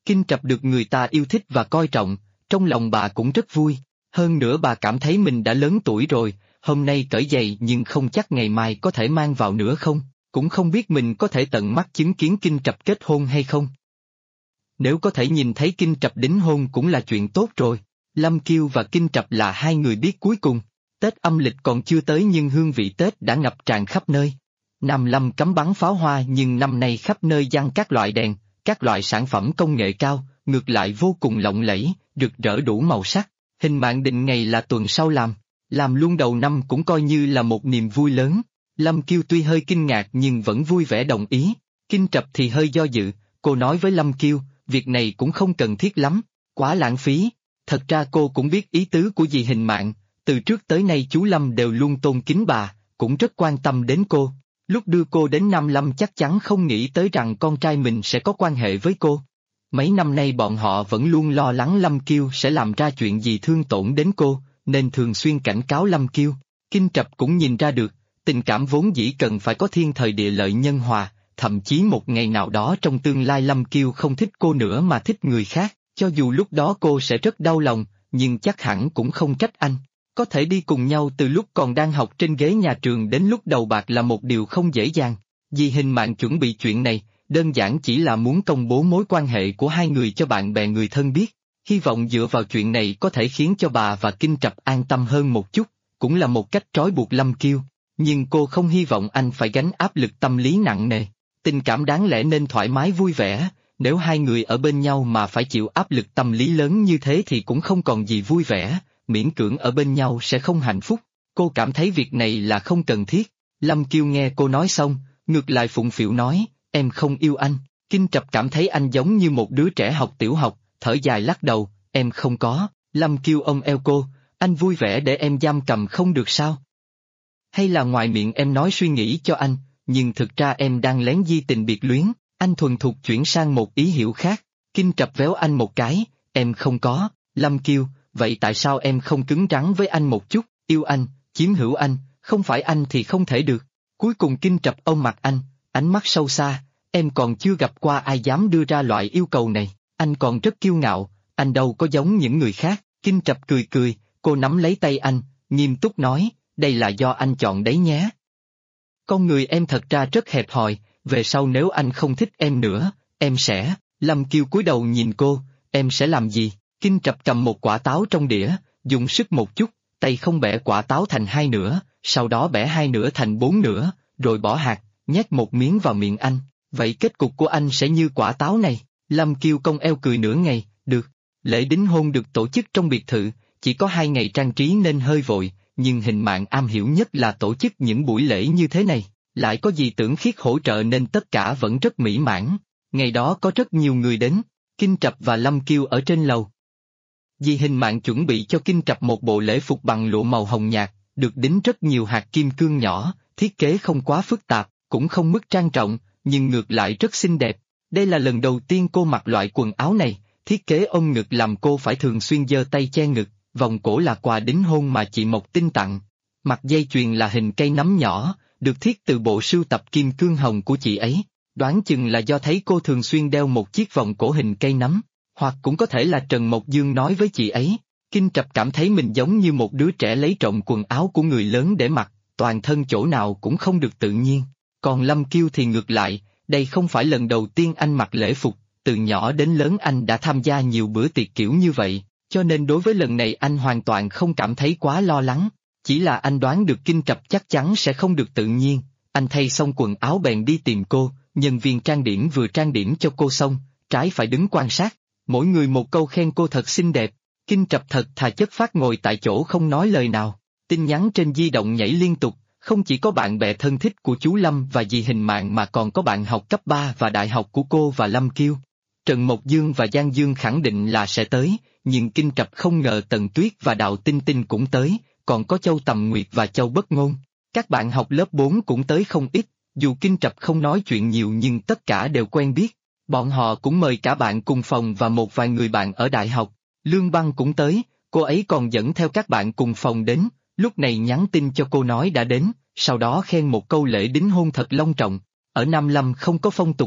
Kinh Trập được người ta yêu thích và coi trọng, trong lòng bà cũng rất vui. Hơn nữa bà cảm thấy mình đã lớn tuổi rồi, hôm nay cởi giày nhưng không chắc ngày mai có thể mang vào nữa không, cũng không biết mình có thể tận mắt chứng kiến Kinh Trập kết hôn hay không. Nếu có thể nhìn thấy Kinh Trập đính hôn cũng là chuyện tốt rồi. Lâm Kiêu và Kinh Trập là hai người biết cuối cùng. Tết âm lịch còn chưa tới nhưng hương vị Tết đã ngập tràn khắp nơi. Nam Lâm cấm bắn pháo hoa nhưng năm nay khắp nơi giăng các loại đèn, các loại sản phẩm công nghệ cao, ngược lại vô cùng lộng lẫy, rực rỡ đủ màu sắc. Hình mạng định ngày là tuần sau làm luôn đầu năm cũng coi như là một niềm vui lớn. Lâm Kiêu tuy hơi kinh ngạc nhưng vẫn vui vẻ đồng ý. Kinh Trập thì hơi do dự, cô nói với Lâm Kiêu, việc này cũng không cần thiết lắm, quá lãng phí. Thật ra cô cũng biết ý tứ của dì Hình Mạng, từ trước tới nay chú Lâm đều luôn tôn kính bà, cũng rất quan tâm đến cô. Lúc đưa cô đến Nam Lâm chắc chắn không nghĩ tới rằng con trai mình sẽ có quan hệ với cô. Mấy năm nay bọn họ vẫn luôn lo lắng Lâm Kiêu sẽ làm ra chuyện gì thương tổn đến cô, nên thường xuyên cảnh cáo Lâm Kiêu. Kinh Trập cũng nhìn ra được, tình cảm vốn dĩ cần phải có thiên thời địa lợi nhân hòa, thậm chí một ngày nào đó trong tương lai Lâm Kiêu không thích cô nữa mà thích người khác, cho dù lúc đó cô sẽ rất đau lòng, nhưng chắc hẳn cũng không trách anh. Có thể đi cùng nhau từ lúc còn đang học trên ghế nhà trường đến lúc đầu bạc là một điều không dễ dàng. Vì Hình Mạng chuẩn bị chuyện này, đơn giản chỉ là muốn công bố mối quan hệ của hai người cho bạn bè người thân biết. Hy vọng dựa vào chuyện này có thể khiến cho bà và Kinh Trập an tâm hơn một chút, cũng là một cách trói buộc Lâm Kiêu. Nhưng cô không hy vọng anh phải gánh áp lực tâm lý nặng nề. Tình cảm đáng lẽ nên thoải mái vui vẻ, nếu hai người ở bên nhau mà phải chịu áp lực tâm lý lớn như thế thì cũng không còn gì vui vẻ, miễn cưỡng ở bên nhau sẽ không hạnh phúc. Cô cảm thấy việc này là không cần thiết. Lâm Kiêu nghe cô nói xong, ngược lại phụng phịu nói, em không yêu anh. Kinh Trập cảm thấy anh giống như một đứa trẻ học tiểu học, thở dài lắc đầu, em không có. Lâm Kiêu ôm eo cô, anh vui vẻ để em giam cầm không được sao? Hay là ngoài miệng em nói suy nghĩ cho anh, nhưng thực ra em đang lén di tình biệt luyến. Anh thuần thục chuyển sang một ý hiểu khác. Kinh Trập véo anh một cái, em không có. Lâm Kiêu, vậy tại sao em không cứng rắn với anh một chút, yêu anh, chiếm hữu anh, không phải anh thì không thể được. Cuối cùng Kinh Trập ôm mặt anh, ánh mắt sâu xa, em còn chưa gặp qua ai dám đưa ra loại yêu cầu này, anh còn rất kiêu ngạo, anh đâu có giống những người khác. Kinh Trập cười cười, cô nắm lấy tay anh, nghiêm túc nói, đây là do anh chọn đấy nhé. Con người em thật ra rất hẹp hòi, về sau nếu anh không thích em nữa, em sẽ. Lâm Kiêu cúi đầu nhìn cô, em sẽ làm gì? Kinh Trập cầm một quả táo trong đĩa, dùng sức một chút, tay không bẻ quả táo thành hai nửa, sau đó bẻ hai nửa thành bốn nửa, rồi bỏ hạt, nhét một miếng vào miệng anh. Vậy kết cục của anh sẽ như quả táo này. Lâm Kiêu cong eo cười nửa ngày, được. Lễ đính hôn được tổ chức trong biệt thự, chỉ có 2 ngày trang trí nên hơi vội, nhưng Hình Mạng am hiểu nhất là tổ chức những buổi lễ như thế này. Lại có Dì Tưởng Khiết hỗ trợ nên tất cả vẫn rất mỹ mãn. Ngày đó có rất nhiều người đến, Kinh Trập và Lâm Kiêu ở trên lầu. Dì Hình Mạng chuẩn bị cho Kinh Trập một bộ lễ phục bằng lụa màu hồng nhạt, được đính rất nhiều hạt kim cương nhỏ, thiết kế không quá phức tạp, cũng không mức trang trọng, nhưng ngược lại rất xinh đẹp. Đây là lần đầu tiên cô mặc loại quần áo này, thiết kế ôm ngực làm cô phải thường xuyên giơ tay che ngực, vòng cổ là quà đính hôn mà chị Mộc Tinh tặng. Mặt dây chuyền là hình cây nấm nhỏ, được thiết từ bộ sưu tập kim cương hồng của chị ấy. Đoán chừng là do thấy cô thường xuyên đeo một chiếc vòng cổ hình cây nấm, hoặc cũng có thể là Trần Mộc Dương nói với chị ấy. Kinh Trập cảm thấy mình giống như một đứa trẻ lấy trộm quần áo của người lớn để mặc, toàn thân chỗ nào cũng không được tự nhiên. Còn Lâm Kiêu thì ngược lại, đây không phải lần đầu tiên anh mặc lễ phục, từ nhỏ đến lớn anh đã tham gia nhiều bữa tiệc kiểu như vậy, cho nên đối với lần này anh hoàn toàn không cảm thấy quá lo lắng. Chỉ là anh đoán được Kinh Trập chắc chắn sẽ không được tự nhiên. Anh thay xong quần áo bèn đi tìm cô, nhân viên trang điểm vừa trang điểm cho cô xong, trái phải đứng quan sát, mỗi người một câu khen cô thật xinh đẹp. Kinh Trập thật thà chất phác ngồi tại chỗ không nói lời nào, tin nhắn trên di động nhảy liên tục, không chỉ có bạn bè thân thích của chú Lâm và dì Hình Mạng mà còn có bạn học cấp 3 và đại học của cô và Lâm Kiêu. Trần Mộc Dương và Giang Dương khẳng định là sẽ tới, nhưng Kinh Trập không ngờ Tần Tuyết và Đào Tinh Tinh cũng tới, còn có Châu Tầm Nguyệt và Châu Bất Ngôn. Các bạn học lớp 4 cũng tới không ít, dù Kinh Trập không nói chuyện nhiều nhưng tất cả đều quen biết. Bọn họ cũng mời cả bạn cùng phòng và một vài người bạn ở đại học. Lương Băng cũng tới, cô ấy còn dẫn theo các bạn cùng phòng đến, lúc này nhắn tin cho cô nói đã đến, sau đó khen một câu lễ đính hôn thật long trọng. Ở Nam Lâm không có phong tục này,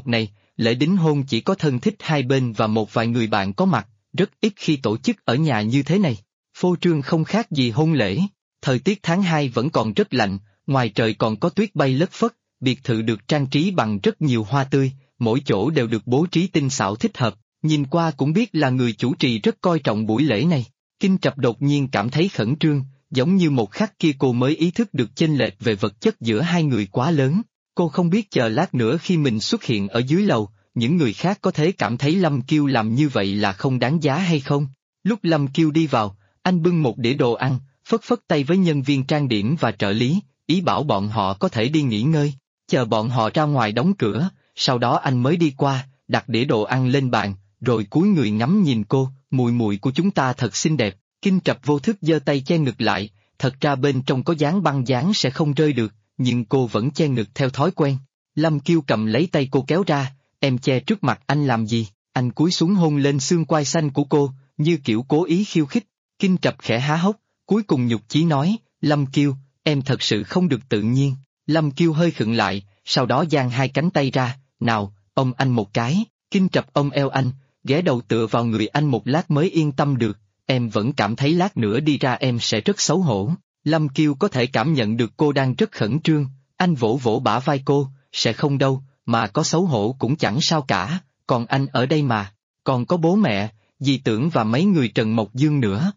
lễ đính hôn chỉ có thân thích hai bên và một vài người bạn có mặt, rất ít khi tổ chức ở nhà như thế này. Phô trương không khác gì hôn lễ. Thời tiết tháng 2 vẫn còn rất lạnh, ngoài trời còn có tuyết bay lất phất, biệt thự được trang trí bằng rất nhiều hoa tươi, mỗi chỗ đều được bố trí tinh xảo thích hợp, nhìn qua cũng biết là người chủ trì rất coi trọng buổi lễ này. Kinh Trập đột nhiên cảm thấy khẩn trương, giống như một khắc kia cô mới ý thức được chênh lệch về vật chất giữa hai người quá lớn. Cô không biết chờ lát nữa khi mình xuất hiện ở dưới lầu, những người khác có thể cảm thấy Lâm Kiêu làm như vậy là không đáng giá hay không. Lúc Lâm Kiêu đi vào, anh bưng một đĩa đồ ăn, phất phất tay với nhân viên trang điểm và trợ lý, ý bảo bọn họ có thể đi nghỉ ngơi, chờ bọn họ ra ngoài đóng cửa, sau đó anh mới đi qua, đặt đĩa đồ ăn lên bàn, rồi cúi người ngắm nhìn cô, mùi mùi của chúng ta thật xinh đẹp. Kinh Trập vô thức giơ tay che ngực lại, thật ra bên trong có dán băng dán sẽ không rơi được, nhưng cô vẫn che ngực theo thói quen. Lâm Kiêu cầm lấy tay cô kéo ra, em che trước mặt anh làm gì? Anh cúi xuống hôn lên xương quai xanh của cô, như kiểu cố ý khiêu khích. Kinh Trập khẽ há hốc, cuối cùng nhục chí nói, Lâm Kiêu, em thật sự không được tự nhiên. Lâm Kiêu hơi khựng lại, sau đó giang hai cánh tay ra, nào, ôm anh một cái. Kinh Trập ôm eo anh, ghé đầu tựa vào người anh một lát mới yên tâm được, em vẫn cảm thấy lát nữa đi ra em sẽ rất xấu hổ. Lâm Kiêu có thể cảm nhận được cô đang rất khẩn trương, anh vỗ vỗ bả vai cô, sẽ không đâu, mà có xấu hổ cũng chẳng sao cả, còn anh ở đây mà, còn có bố mẹ, dì Tưởng và mấy người Trần Mộc Dương nữa.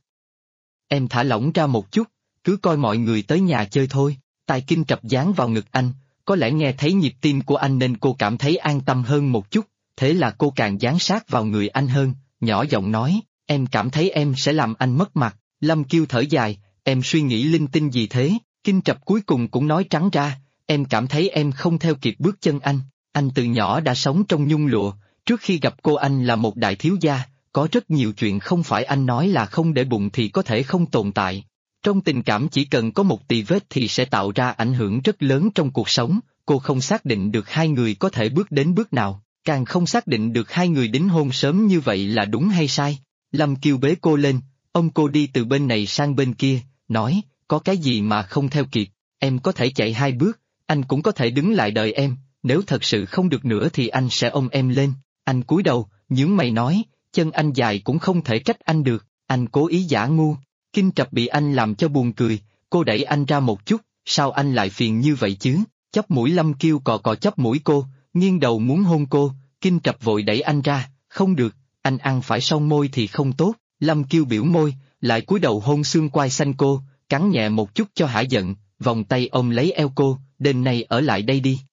Em thả lỏng ra một chút, cứ coi mọi người tới nhà chơi thôi. Tai Kinh Trập dán vào ngực anh, có lẽ nghe thấy nhịp tim của anh nên cô cảm thấy an tâm hơn một chút, thế là cô càng dán sát vào người anh hơn, nhỏ giọng nói, em cảm thấy em sẽ làm anh mất mặt. Lâm Kiêu thở dài, em suy nghĩ linh tinh gì thế? Kinh Trập cuối cùng cũng nói trắng ra, em cảm thấy em không theo kịp bước chân anh từ nhỏ đã sống trong nhung lụa, trước khi gặp cô anh là một đại thiếu gia, có rất nhiều chuyện không phải anh nói là không để bụng thì có thể không tồn tại. Trong tình cảm chỉ cần có một tì vết thì sẽ tạo ra ảnh hưởng rất lớn trong cuộc sống, cô không xác định được hai người có thể bước đến bước nào, càng không xác định được hai người đính hôn sớm như vậy là đúng hay sai. Lâm Kiêu bế cô lên, ông cô đi từ bên này sang bên kia, nói, có cái gì mà không theo kịp, em có thể chạy 2 bước, anh cũng có thể đứng lại đợi em, nếu thật sự không được nữa thì anh sẽ ôm em lên. Anh cúi đầu, nhướng mày nói, chân anh dài cũng không thể trách anh được, anh cố ý giả ngu. Kinh Trập bị anh làm cho buồn cười, cô đẩy anh ra một chút, sao anh lại phiền như vậy chứ? Chóp mũi Lâm Kiêu cọ cọ chóp mũi cô, nghiêng đầu muốn hôn cô, Kinh Trập vội đẩy anh ra, không được, anh ăn phải son môi thì không tốt. Lâm Kiêu biểu môi, lại cúi đầu hôn xương quai xanh cô, cắn nhẹ một chút cho hả giận, vòng tay ôm lấy eo cô, đêm nay ở lại đây đi.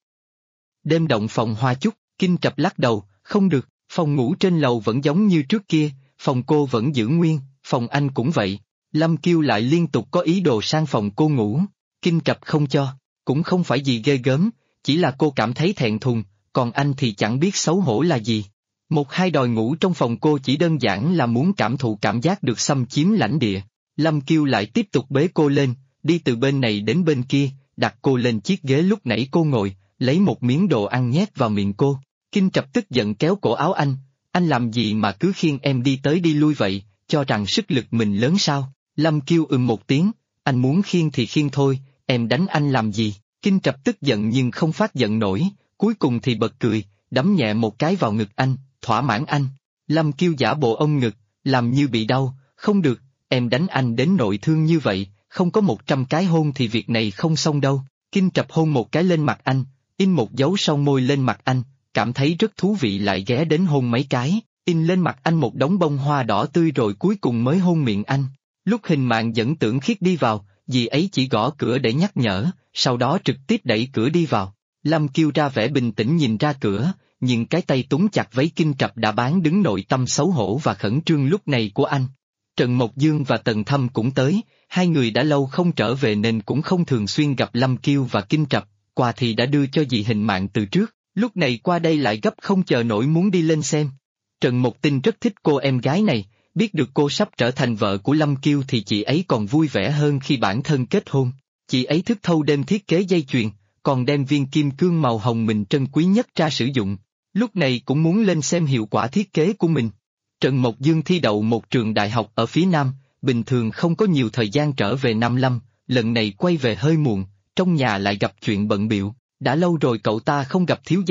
Đêm động phòng hoa chúc, Kinh Trập lắc đầu, không được, phòng ngủ trên lầu vẫn giống như trước kia, phòng cô vẫn giữ nguyên, phòng anh cũng vậy. Lâm Kiêu lại liên tục có ý đồ sang phòng cô ngủ, Kinh Trập không cho, cũng không phải gì ghê gớm, chỉ là cô cảm thấy thẹn thùng, còn anh thì chẳng biết xấu hổ là gì. Một hai đòi ngủ trong phòng cô chỉ đơn giản là muốn cảm thụ cảm giác được xâm chiếm lãnh địa. Lâm Kiêu lại tiếp tục bế cô lên, đi từ bên này đến bên kia, đặt cô lên chiếc ghế lúc nãy cô ngồi, lấy một miếng đồ ăn nhét vào miệng cô. Kinh Trập tức giận kéo cổ áo anh làm gì mà cứ khiêng em đi tới đi lui vậy, cho rằng sức lực mình lớn sao? Lâm Kiêu một tiếng, anh muốn khiêng thì khiêng thôi, em đánh anh làm gì? Kinh Trập tức giận nhưng không phát giận nổi, cuối cùng thì bật cười, đấm nhẹ một cái vào ngực anh, thỏa mãn anh. Lâm Kiêu giả bộ ôm ngực, làm như bị đau, không được, em đánh anh đến nội thương như vậy, không có 100 cái hôn thì việc này không xong đâu. Kinh Trập hôn một cái lên mặt anh, in một dấu son môi lên mặt anh, cảm thấy rất thú vị lại ghé đến hôn mấy cái, in lên mặt anh một đống bông hoa đỏ tươi rồi cuối cùng mới hôn miệng anh. Lúc Hình Mạn dẫn Tưởng Khiết đi vào, dì ấy chỉ gõ cửa để nhắc nhở, sau đó trực tiếp đẩy cửa đi vào. Lâm Kiêu ra vẻ bình tĩnh nhìn ra cửa, nhưng cái tay túng chặt váy Kinh Trập đã bán đứng nội tâm xấu hổ và khẩn trương lúc này của anh. Trần Mộc Dương và Tần Thâm cũng tới, hai người đã lâu không trở về nên cũng không thường xuyên gặp Lâm Kiêu và Kinh Trập, quà thì đã đưa cho dì Hình Mạn từ trước, lúc này qua đây lại gấp không chờ nổi muốn đi lên xem. Trần Mộc Tinh rất thích cô em gái này, biết được cô sắp trở thành vợ của Lâm Kiêu thì chị ấy còn vui vẻ hơn khi bản thân kết hôn. Chị ấy thức thâu đêm thiết kế dây chuyền, còn đem viên kim cương màu hồng mình trân quý nhất ra sử dụng. Lúc này cũng muốn lên xem hiệu quả thiết kế của mình. Trần Mộc Dương thi đậu một trường đại học ở phía Nam, bình thường không có nhiều thời gian trở về Nam Lâm, lần này quay về hơi muộn, trong nhà lại gặp chuyện bận bịu. Đã lâu rồi cậu ta không gặp thiếu gia,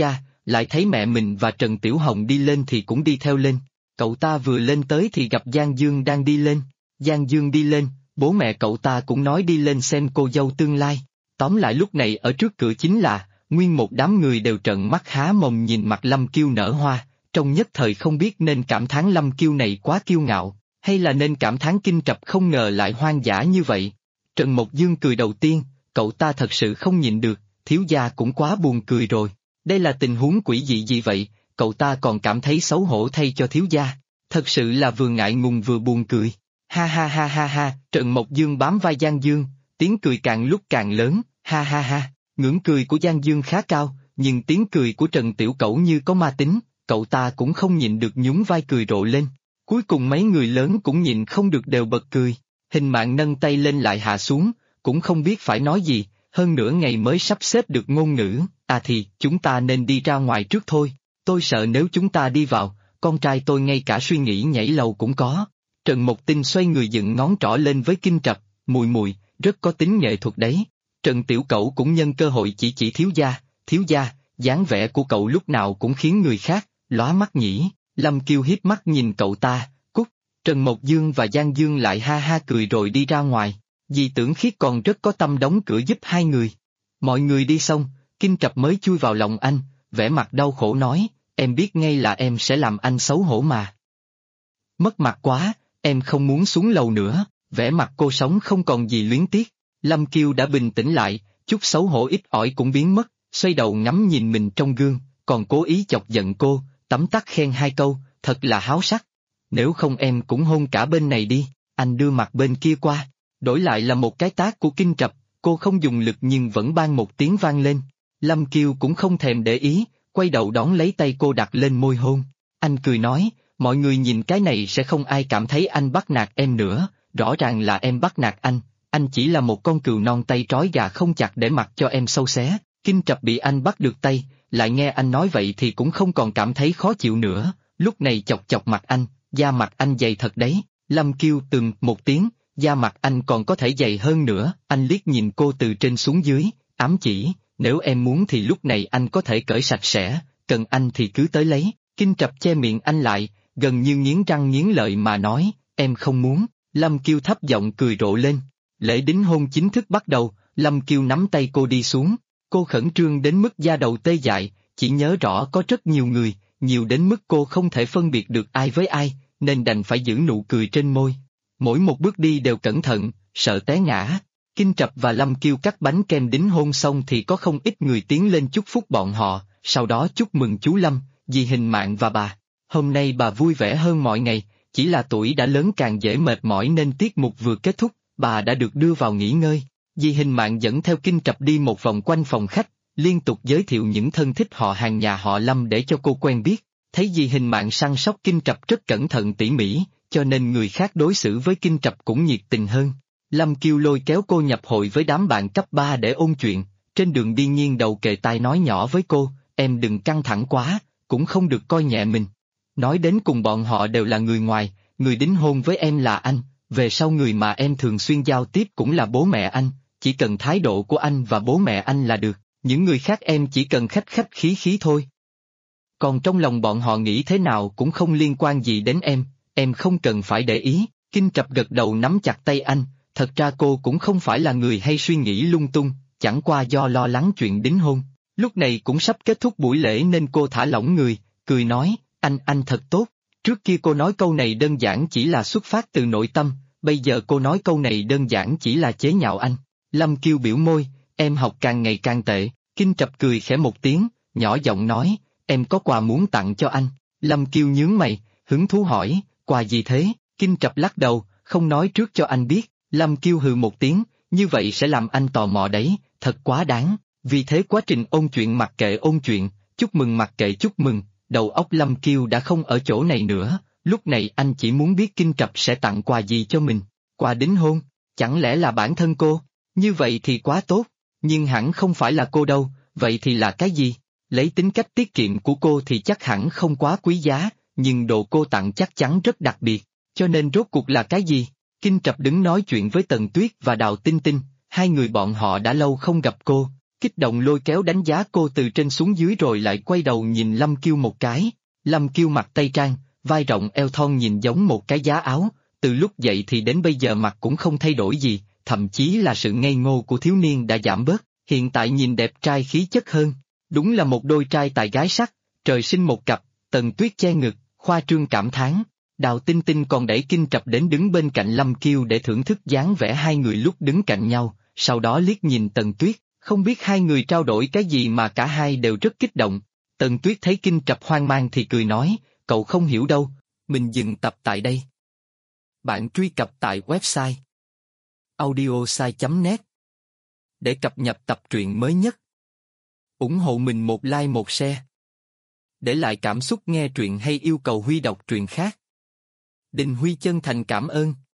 lại thấy mẹ mình và Trần Tiểu Hồng đi lên thì cũng đi theo lên. Cậu ta vừa lên tới thì gặp Giang Dương đang đi lên. Giang Dương đi lên, bố mẹ cậu ta cũng nói đi lên xem cô dâu tương lai. Tóm lại lúc này ở trước cửa chính là, nguyên một đám người đều trợn mắt há mồm nhìn mặt Lâm Kiêu nở hoa, trong nhất thời không biết nên cảm thán Lâm Kiêu này quá kiêu ngạo, hay là nên cảm thán Kinh Trập không ngờ lại hoang dã như vậy. Trần Mộc Dương cười đầu tiên, cậu ta thật sự không nhịn được, thiếu gia cũng quá buồn cười rồi. Đây là tình huống quỷ dị gì vậy, cậu ta còn cảm thấy xấu hổ thay cho thiếu gia. Thật sự là vừa ngại ngùng vừa buồn cười. Ha ha ha ha ha, Trần Mộc Dương bám vai Giang Dương, tiếng cười càng lúc càng lớn, ha ha ha. Ngưỡng cười của Giang Dương khá cao, nhưng tiếng cười của Trần Tiểu Cẩu như có ma tính, cậu ta cũng không nhịn được nhún vai cười rộ lên. Cuối cùng mấy người lớn cũng nhịn không được đều bật cười. Hình Mạn nâng tay lên lại hạ xuống, cũng không biết phải nói gì, hơn nửa ngày mới sắp xếp được ngôn ngữ. Thì, chúng ta nên đi ra ngoài trước thôi, tôi sợ nếu chúng ta đi vào, con trai tôi ngay cả suy nghĩ nhảy lầu cũng có. Trần Mộc Tinh xoay người dựng ngón trỏ lên với Kinh Trập, mùi, rất có tính nghệ thuật đấy. Trần Tiểu Cẩu cũng nhân cơ hội chỉ thiếu gia, dáng vẻ của cậu lúc nào cũng khiến người khác lóa mắt nhỉ. Lâm Kiêu hiếp mắt nhìn cậu ta, cút. Trần Mộc Dương và Giang Dương lại ha ha cười rồi đi ra ngoài. Dì Tưởng Khiết còn rất có tâm đóng cửa giúp hai người. Mọi người đi xong, Kinh Trập mới chui vào lòng anh, vẻ mặt đau khổ nói, em biết ngay là em sẽ làm anh xấu hổ mà. Mất mặt quá, em không muốn xuống lầu nữa, vẻ mặt cô sống không còn gì luyến tiếc. Lâm Kiêu đã bình tĩnh lại, chút xấu hổ ít ỏi cũng biến mất, xoay đầu ngắm nhìn mình trong gương, còn cố ý chọc giận cô, tấm tắc khen hai câu, thật là háo sắc. Nếu không em cũng hôn cả bên này đi, anh đưa mặt bên kia qua. Đổi lại là một cái tát của Kinh Trập, cô không dùng lực nhưng vẫn ban một tiếng vang lên. Lâm Kiêu cũng không thèm để ý, quay đầu đón lấy tay cô đặt lên môi hôn. Anh cười nói, mọi người nhìn cái này sẽ không ai cảm thấy anh bắt nạt em nữa, rõ ràng là em bắt nạt anh chỉ là một con cừu non tay trói gà không chặt để mặc cho em sâu xé. Kinh Trập bị anh bắt được tay, lại nghe anh nói vậy thì cũng không còn cảm thấy khó chịu nữa, lúc này chọc chọc mặt anh, da mặt anh dày thật đấy. Lâm Kiêu từng một tiếng, da mặt anh còn có thể dày hơn nữa, anh liếc nhìn cô từ trên xuống dưới, ám chỉ, nếu em muốn thì lúc này anh có thể cởi sạch sẽ, cần anh thì cứ tới lấy. Kinh Trập che miệng anh lại, gần như nghiến răng nghiến lợi mà nói, em không muốn. Lâm Kiêu thấp giọng cười rộ lên. Lễ đính hôn chính thức bắt đầu, Lâm Kiêu nắm tay cô đi xuống, cô khẩn trương đến mức da đầu tê dại, chỉ nhớ rõ có rất nhiều người, nhiều đến mức cô không thể phân biệt được ai với ai, nên đành phải giữ nụ cười trên môi. Mỗi một bước đi đều cẩn thận, sợ té ngã. Kinh Trập và Lâm Kiêu cắt bánh kem đính hôn xong thì có không ít người tiến lên chúc phúc bọn họ, sau đó chúc mừng chú Lâm, dì Hình Mạn và bà. Hôm nay bà vui vẻ hơn mọi ngày, chỉ là tuổi đã lớn càng dễ mệt mỏi nên tiết mục vừa kết thúc, bà đã được đưa vào nghỉ ngơi. Dì Hình Mạn dẫn theo Kinh Trập đi một vòng quanh phòng khách, liên tục giới thiệu những thân thích họ hàng nhà họ Lâm để cho cô quen biết. Thấy dì Hình Mạn săn sóc Kinh Trập rất cẩn thận tỉ mỉ, cho nên người khác đối xử với Kinh Trập cũng nhiệt tình hơn. Lâm Kiêu lôi kéo cô nhập hội với đám bạn cấp 3 để ôn chuyện, trên đường đi nghiêng đầu kề tai nói nhỏ với cô, em đừng căng thẳng quá, cũng không được coi nhẹ mình. Nói đến cùng bọn họ đều là người ngoài, người đính hôn với em là anh, về sau người mà em thường xuyên giao tiếp cũng là bố mẹ anh, chỉ cần thái độ của anh và bố mẹ anh là được, những người khác em chỉ cần khách khách khí khí thôi. Còn trong lòng bọn họ nghĩ thế nào cũng không liên quan gì đến em không cần phải để ý. Kinh Trập gật đầu nắm chặt tay anh, thật ra cô cũng không phải là người hay suy nghĩ lung tung, chẳng qua do lo lắng chuyện đính hôn. Lúc này cũng sắp kết thúc buổi lễ nên cô thả lỏng người, cười nói, anh thật tốt. Trước kia cô nói câu này đơn giản chỉ là xuất phát từ nội tâm, bây giờ cô nói câu này đơn giản chỉ là chế nhạo anh. Lâm Kiêu biểu môi, em học càng ngày càng tệ. Kinh Trập cười khẽ một tiếng, nhỏ giọng nói, em có quà muốn tặng cho anh. Lâm Kiêu nhướng mày, hứng thú hỏi, quà gì thế? Kinh Trập lắc đầu, không nói trước cho anh biết. Lâm Kiêu hừ một tiếng, như vậy sẽ làm anh tò mò đấy, thật quá đáng. Vì thế quá trình ôn chuyện mặc kệ ôn chuyện, chúc mừng mặc kệ chúc mừng, đầu óc Lâm Kiêu đã không ở chỗ này nữa, lúc này anh chỉ muốn biết Kinh Trập sẽ tặng quà gì cho mình. Quà đính hôn, chẳng lẽ là bản thân cô? Như vậy thì quá tốt, nhưng hẳn không phải là cô đâu, vậy thì là cái gì? Lấy tính cách tiết kiệm của cô thì chắc hẳn không quá quý giá, nhưng đồ cô tặng chắc chắn rất đặc biệt, cho nên rốt cuộc là cái gì? Kinh Trập đứng nói chuyện với Tần Tuyết và Đào Tinh Tinh, hai người bọn họ đã lâu không gặp cô, Kích động lôi kéo đánh giá cô từ trên xuống dưới rồi lại quay đầu nhìn Lâm Kiêu một cái. Lâm Kiêu mặc tây trang, vai rộng eo thon nhìn giống một cái giá áo, từ lúc dậy thì đến bây giờ mặt cũng không thay đổi gì, thậm chí là sự ngây ngô của thiếu niên đã giảm bớt, hiện tại nhìn đẹp trai khí chất hơn. Đúng là một đôi trai tài gái sắc, trời sinh một cặp. Tần Tuyết che ngực, khoa trương cảm thán. Đào Tinh Tinh còn đẩy Kinh Trập đến đứng bên cạnh Lâm Kiêu để thưởng thức dáng vẻ hai người lúc đứng cạnh nhau, sau đó liếc nhìn Tần Tuyết, không biết hai người trao đổi cái gì mà cả hai đều rất kích động. Tần Tuyết thấy Kinh Trập hoang mang thì cười nói, cậu không hiểu đâu, mình dừng tập tại đây. Bạn truy cập tại website audiosai.net để cập nhật tập truyện mới nhất. Ủng hộ mình một like một share. Để lại cảm xúc nghe truyện hay yêu cầu Huy đọc truyện khác. Đình Huy chân thành cảm ơn.